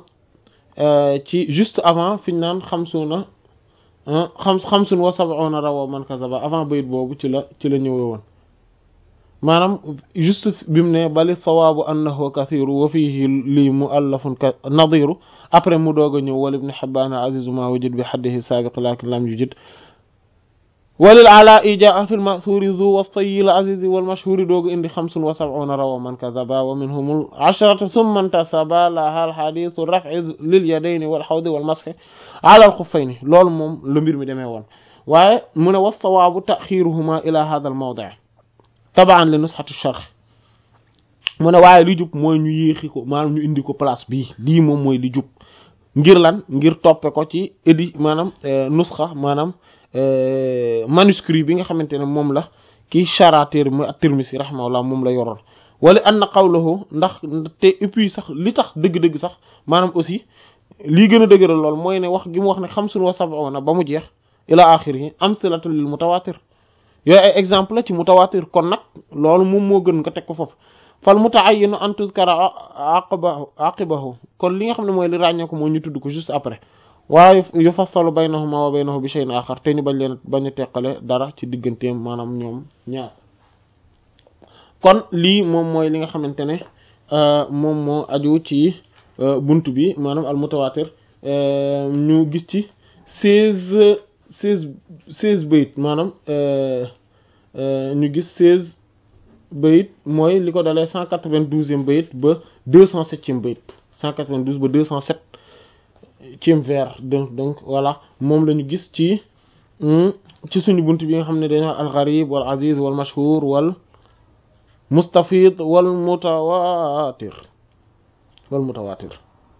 ci juste avant fi ñu naan xamsuna xam xamsun wa sab'una rawa man kazaba avant bayt boobu ci la ci la ñëwee woon maanaam juste bi mu ne bali sawaabu annahu kathiru wa fihi li muallafun nadiru après mu doog a ñëw wal ibn Hibbaan azizu ma wujid bi haddihi sabiq lakin lam yujid walil Ala'i jaa'a fil ma'thuri zu wasfayil azizi wal mashhuri doog a indi xamsun wa sab'una rawa man kadhaba wa minhumul ashratu thumma intasaba laha al hadithu raf'i lil yadayni wal hawdi wal mashi ala al khuffayni loolu moom la mbir mi demee woon waaye mu ne was sawaabu ta'khiruhuma ila hadha al mawdi' tabaan li nushatu sharh mu ne waaye li jub mooy ñu yéexi ko maanaam ñu indi ko place bii lii moom mooy li jub ngir lan ngir toppe ko ci édi maanaam nusxa maanaam manuscrit bi nga xamante ne moom la kii charatér mu at-Tirmisi rahimahullah moom la yoroon wala anna qawluhu ndax te et puis sax li tax dëgg-dëgg sax maanaam aussi lii gën a dëgëral lool mooy ne wax gi mu wax ne xamsun wa sab'una ba mu jeex ila axirihi amsilatu lil mutawatir yooyu ay exemple la ci mutawatir kon nag loolu moom moo gën nga teg ko foofu fal muta'ayyinu an tuzkara aqibahu aqibahu kon li nga xam ne mooy li ràññee ko moo ñu tudd ko juste après waaye yufassalu baynahuma wa baynahu bi shay'in akhar te ñu bañ leen bañ a teqale dara ci digganteem maanaam ñoom ñaar kon lii moom mooy li nga xamante ne moom moo aju ci bunt bi maanaam al mutawatir ñu gis ci seize seize seize bayit maanaam ñu gis seize bayit mooy li ko dalee cent quatre-vingt-douzième bayit ba deux cent septième bayit cent quatre-vingt-douze ba deux cent septième vers donc donc voilà moom la ñu gis ci ci suñu bunt bi nga xam ne dañoo al gharib wal aziz wal mashhur wal mustafid wal mutawatir wal mutawatir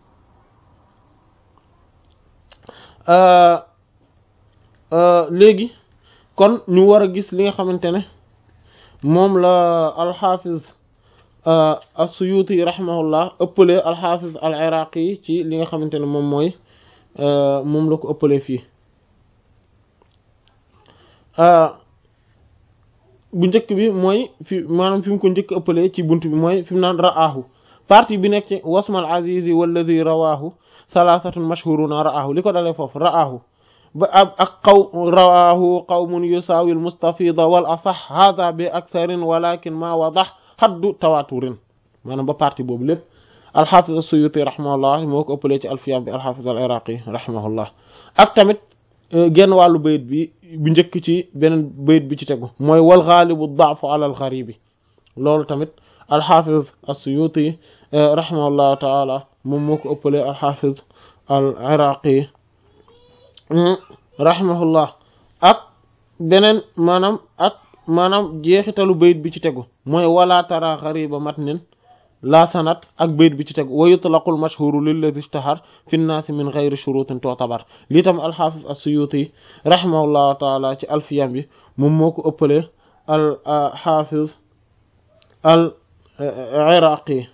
léegi kon ñu war a gis li nga xamante ne moom la alxaafiz as-Suyuti rahimahullah ëppale alxaafiz al-Iraqi ci li nga xamante ne moom mooy moom la ko ëppale fii bu njëkk bi mooy fi maanaam fi mu ko njëkk ëppale ci bunt bi mooy fi mu naan ra'aahu partie bi nekk ci wasmal azizi walladhi rawaahu thalathatun mashhuruna ra'aahu li ko dalee foofu ra'aahu ba ak qaw rawaahu qawmun yusaawil mustafida wal asax hada bi aktharin walakin ma wadax xaddu tawaturin maanaam ba partie boobu lépp alxafiz as-Suyuti rahimahullah moo ko ëppalee ci alfiyam bi alxafiz al-Iraqi rahimahullah ak tamit genn wàllu bayit bi bu njëkk ci beneen bayit bi ci tegu mooy wal ghalibu ad-da'fu ala al-gharibi loolu tamit alxafiz as-Suyuti rahimahullahu taala moom moo ko ëppalee alxafiz al-Iraqi rahimahullah ak beneen maanaam ak maanaam jeexitalu bayit bi ci tegu mooy wala tara ghariba matnin la sanat ak bayit bi ci tegu wa yutlaqul mashhuru lilladhi ishtahar fi nnaasi min ghayri shurutin tu'tabar lii tam alxaafis as-Suyuti rahimahullahu taala ci alfiyam bi moom moo ko ëppale al xaafiz al Iraqi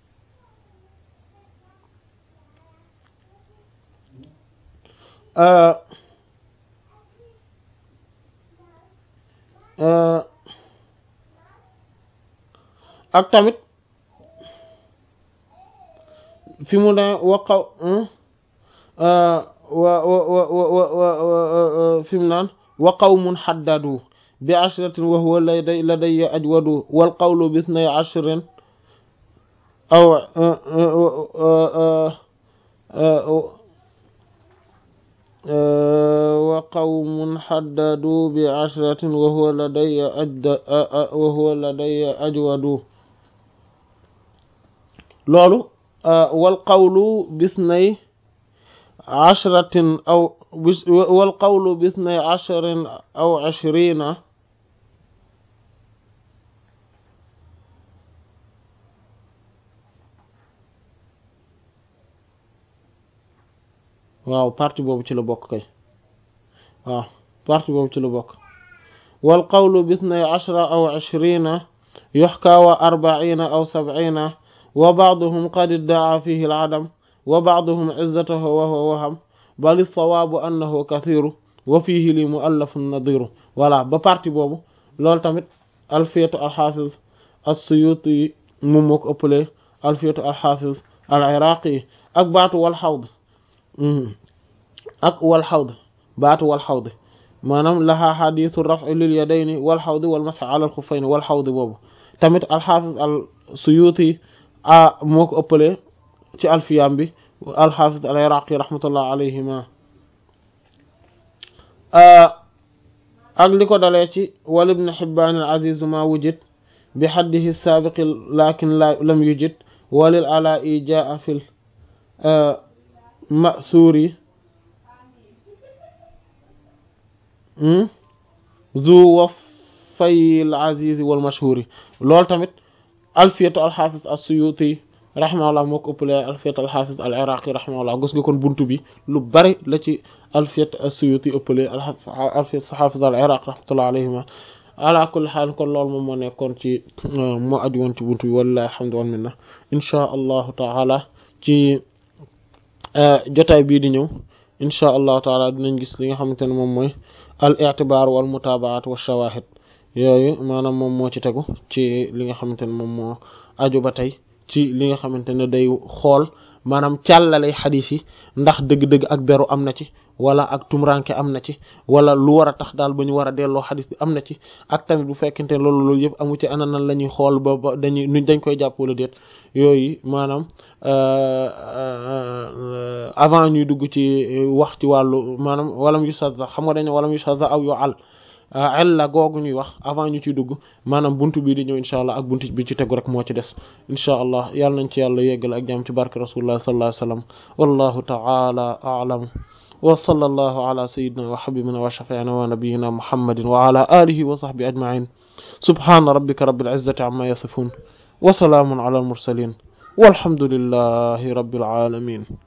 ak tamit fi mu ne waqaw wa wa wa wa fi mu naan wa qawmun haddadu bi ashratin wa huwa ladayya ajwadu wal qawlu bi ithnay ashrin aw wa qawmun haddadu bi ashratin wa huwa ladayya ajda wa huwa ladayya ajwadu loolu wal qawlu bisnay ashratin aw wal qawlu bisnay ashrin aw ashrina waaw partie boobu ci la bokk kay waaw partie boobu ci la bokk wal qawlu bisnay ashra aw ashrina yuhka wa arba'ina aw sab'ina wa ba'duhum qad idda'a fihi al-'adam wa ba'duhum 'izzatahu wa huwa waham bal as-sawabu annahu kathiru wa fihi li mu'allafun nadiru voilà ba partie boobu loolu tamit alfiyatu al-hafiz as-Suyuti moom moo ko ëppale alfiyatu al-hafiz al-Iraqi ak baatu wal hawd ak wal hawd baatu wal hawd maanaam laha hadithu raf'i lil yadayni wal hawd wal masx ala al-khuffayn wal hawd boobu tamit al-hafiz al-Suyuti a moo ko ëppale ci alfiyam bi al-hafiz al-Iraqi rahmatullah alayhima ak li ko dalee ci wal ibn Hibban al-aziz ma wujid bi haddihi as-sabiq lakin lam yujid walil ala'i jaa fil ma'thuri zu wasfay al-aziz wal mashhuri loolu tamit alfiyatu al-hafiz as-Suyuti rahimahullah moo ko ëppale alfiyatu al-hafiz al-Iraqi rahimahullah gis nga kon buntu bi lu bari la ci alfiyatu as-Suyuti ëppale alfiyatu al-hafiz al-Iraqi rahmatullah alayhima ala kulli haal kon loolu moom moo nekkoon ci moo aju woon ci buntu bi wallahi alhamdu wal minna insha allahu taala ci jotaay bii di ñëw insha allahu taala dinañ gis li nga xamante ne moom mooy al i'tibar wal mutabaat wa shawahid yooyu maanaam moom moo ci tegu ci li nga xamante ne moom moo aju ba tey ci li nga xamante ne day xool maanaam càllalay xadis yi ndax dëgg-dëgg ak beru am na ci wala ak tumranke am na ci wala lu war a tax daal ba ñu war a delloo xadis bi am na ci ak tamit bu fekkente ne loolu loolu yëpp amu ci ana nan la ñuy xool ba ba dañuy nuñ dañ koy jàpp wala déet yooyu maanaam avant ñuy dugg ci wax ci wàllu maanaam walam yu sadda xam nga dañ walam yu sadda aw yu al ella googu ñuy wax avant ñu ci dugg maanaam buntu bii di ñëw insha allah ak buntu bi ci tegu rek moo ci des insha allah yàlla nañ ci yàlla yeggal ak jàmm ci barke rasulullah sallallahu alayhi wasallam wallahu ta'ala a'lam wa sallallahu ala sayyidina wa habibina wa shafi'ina wa nabiyyina muhammadin wa ala alihi wa sahbihi ajma'in subhana rabbika rabbil izzati amma yasifun wa salamun ala al mursalin walhamdulillahi rabbil alamin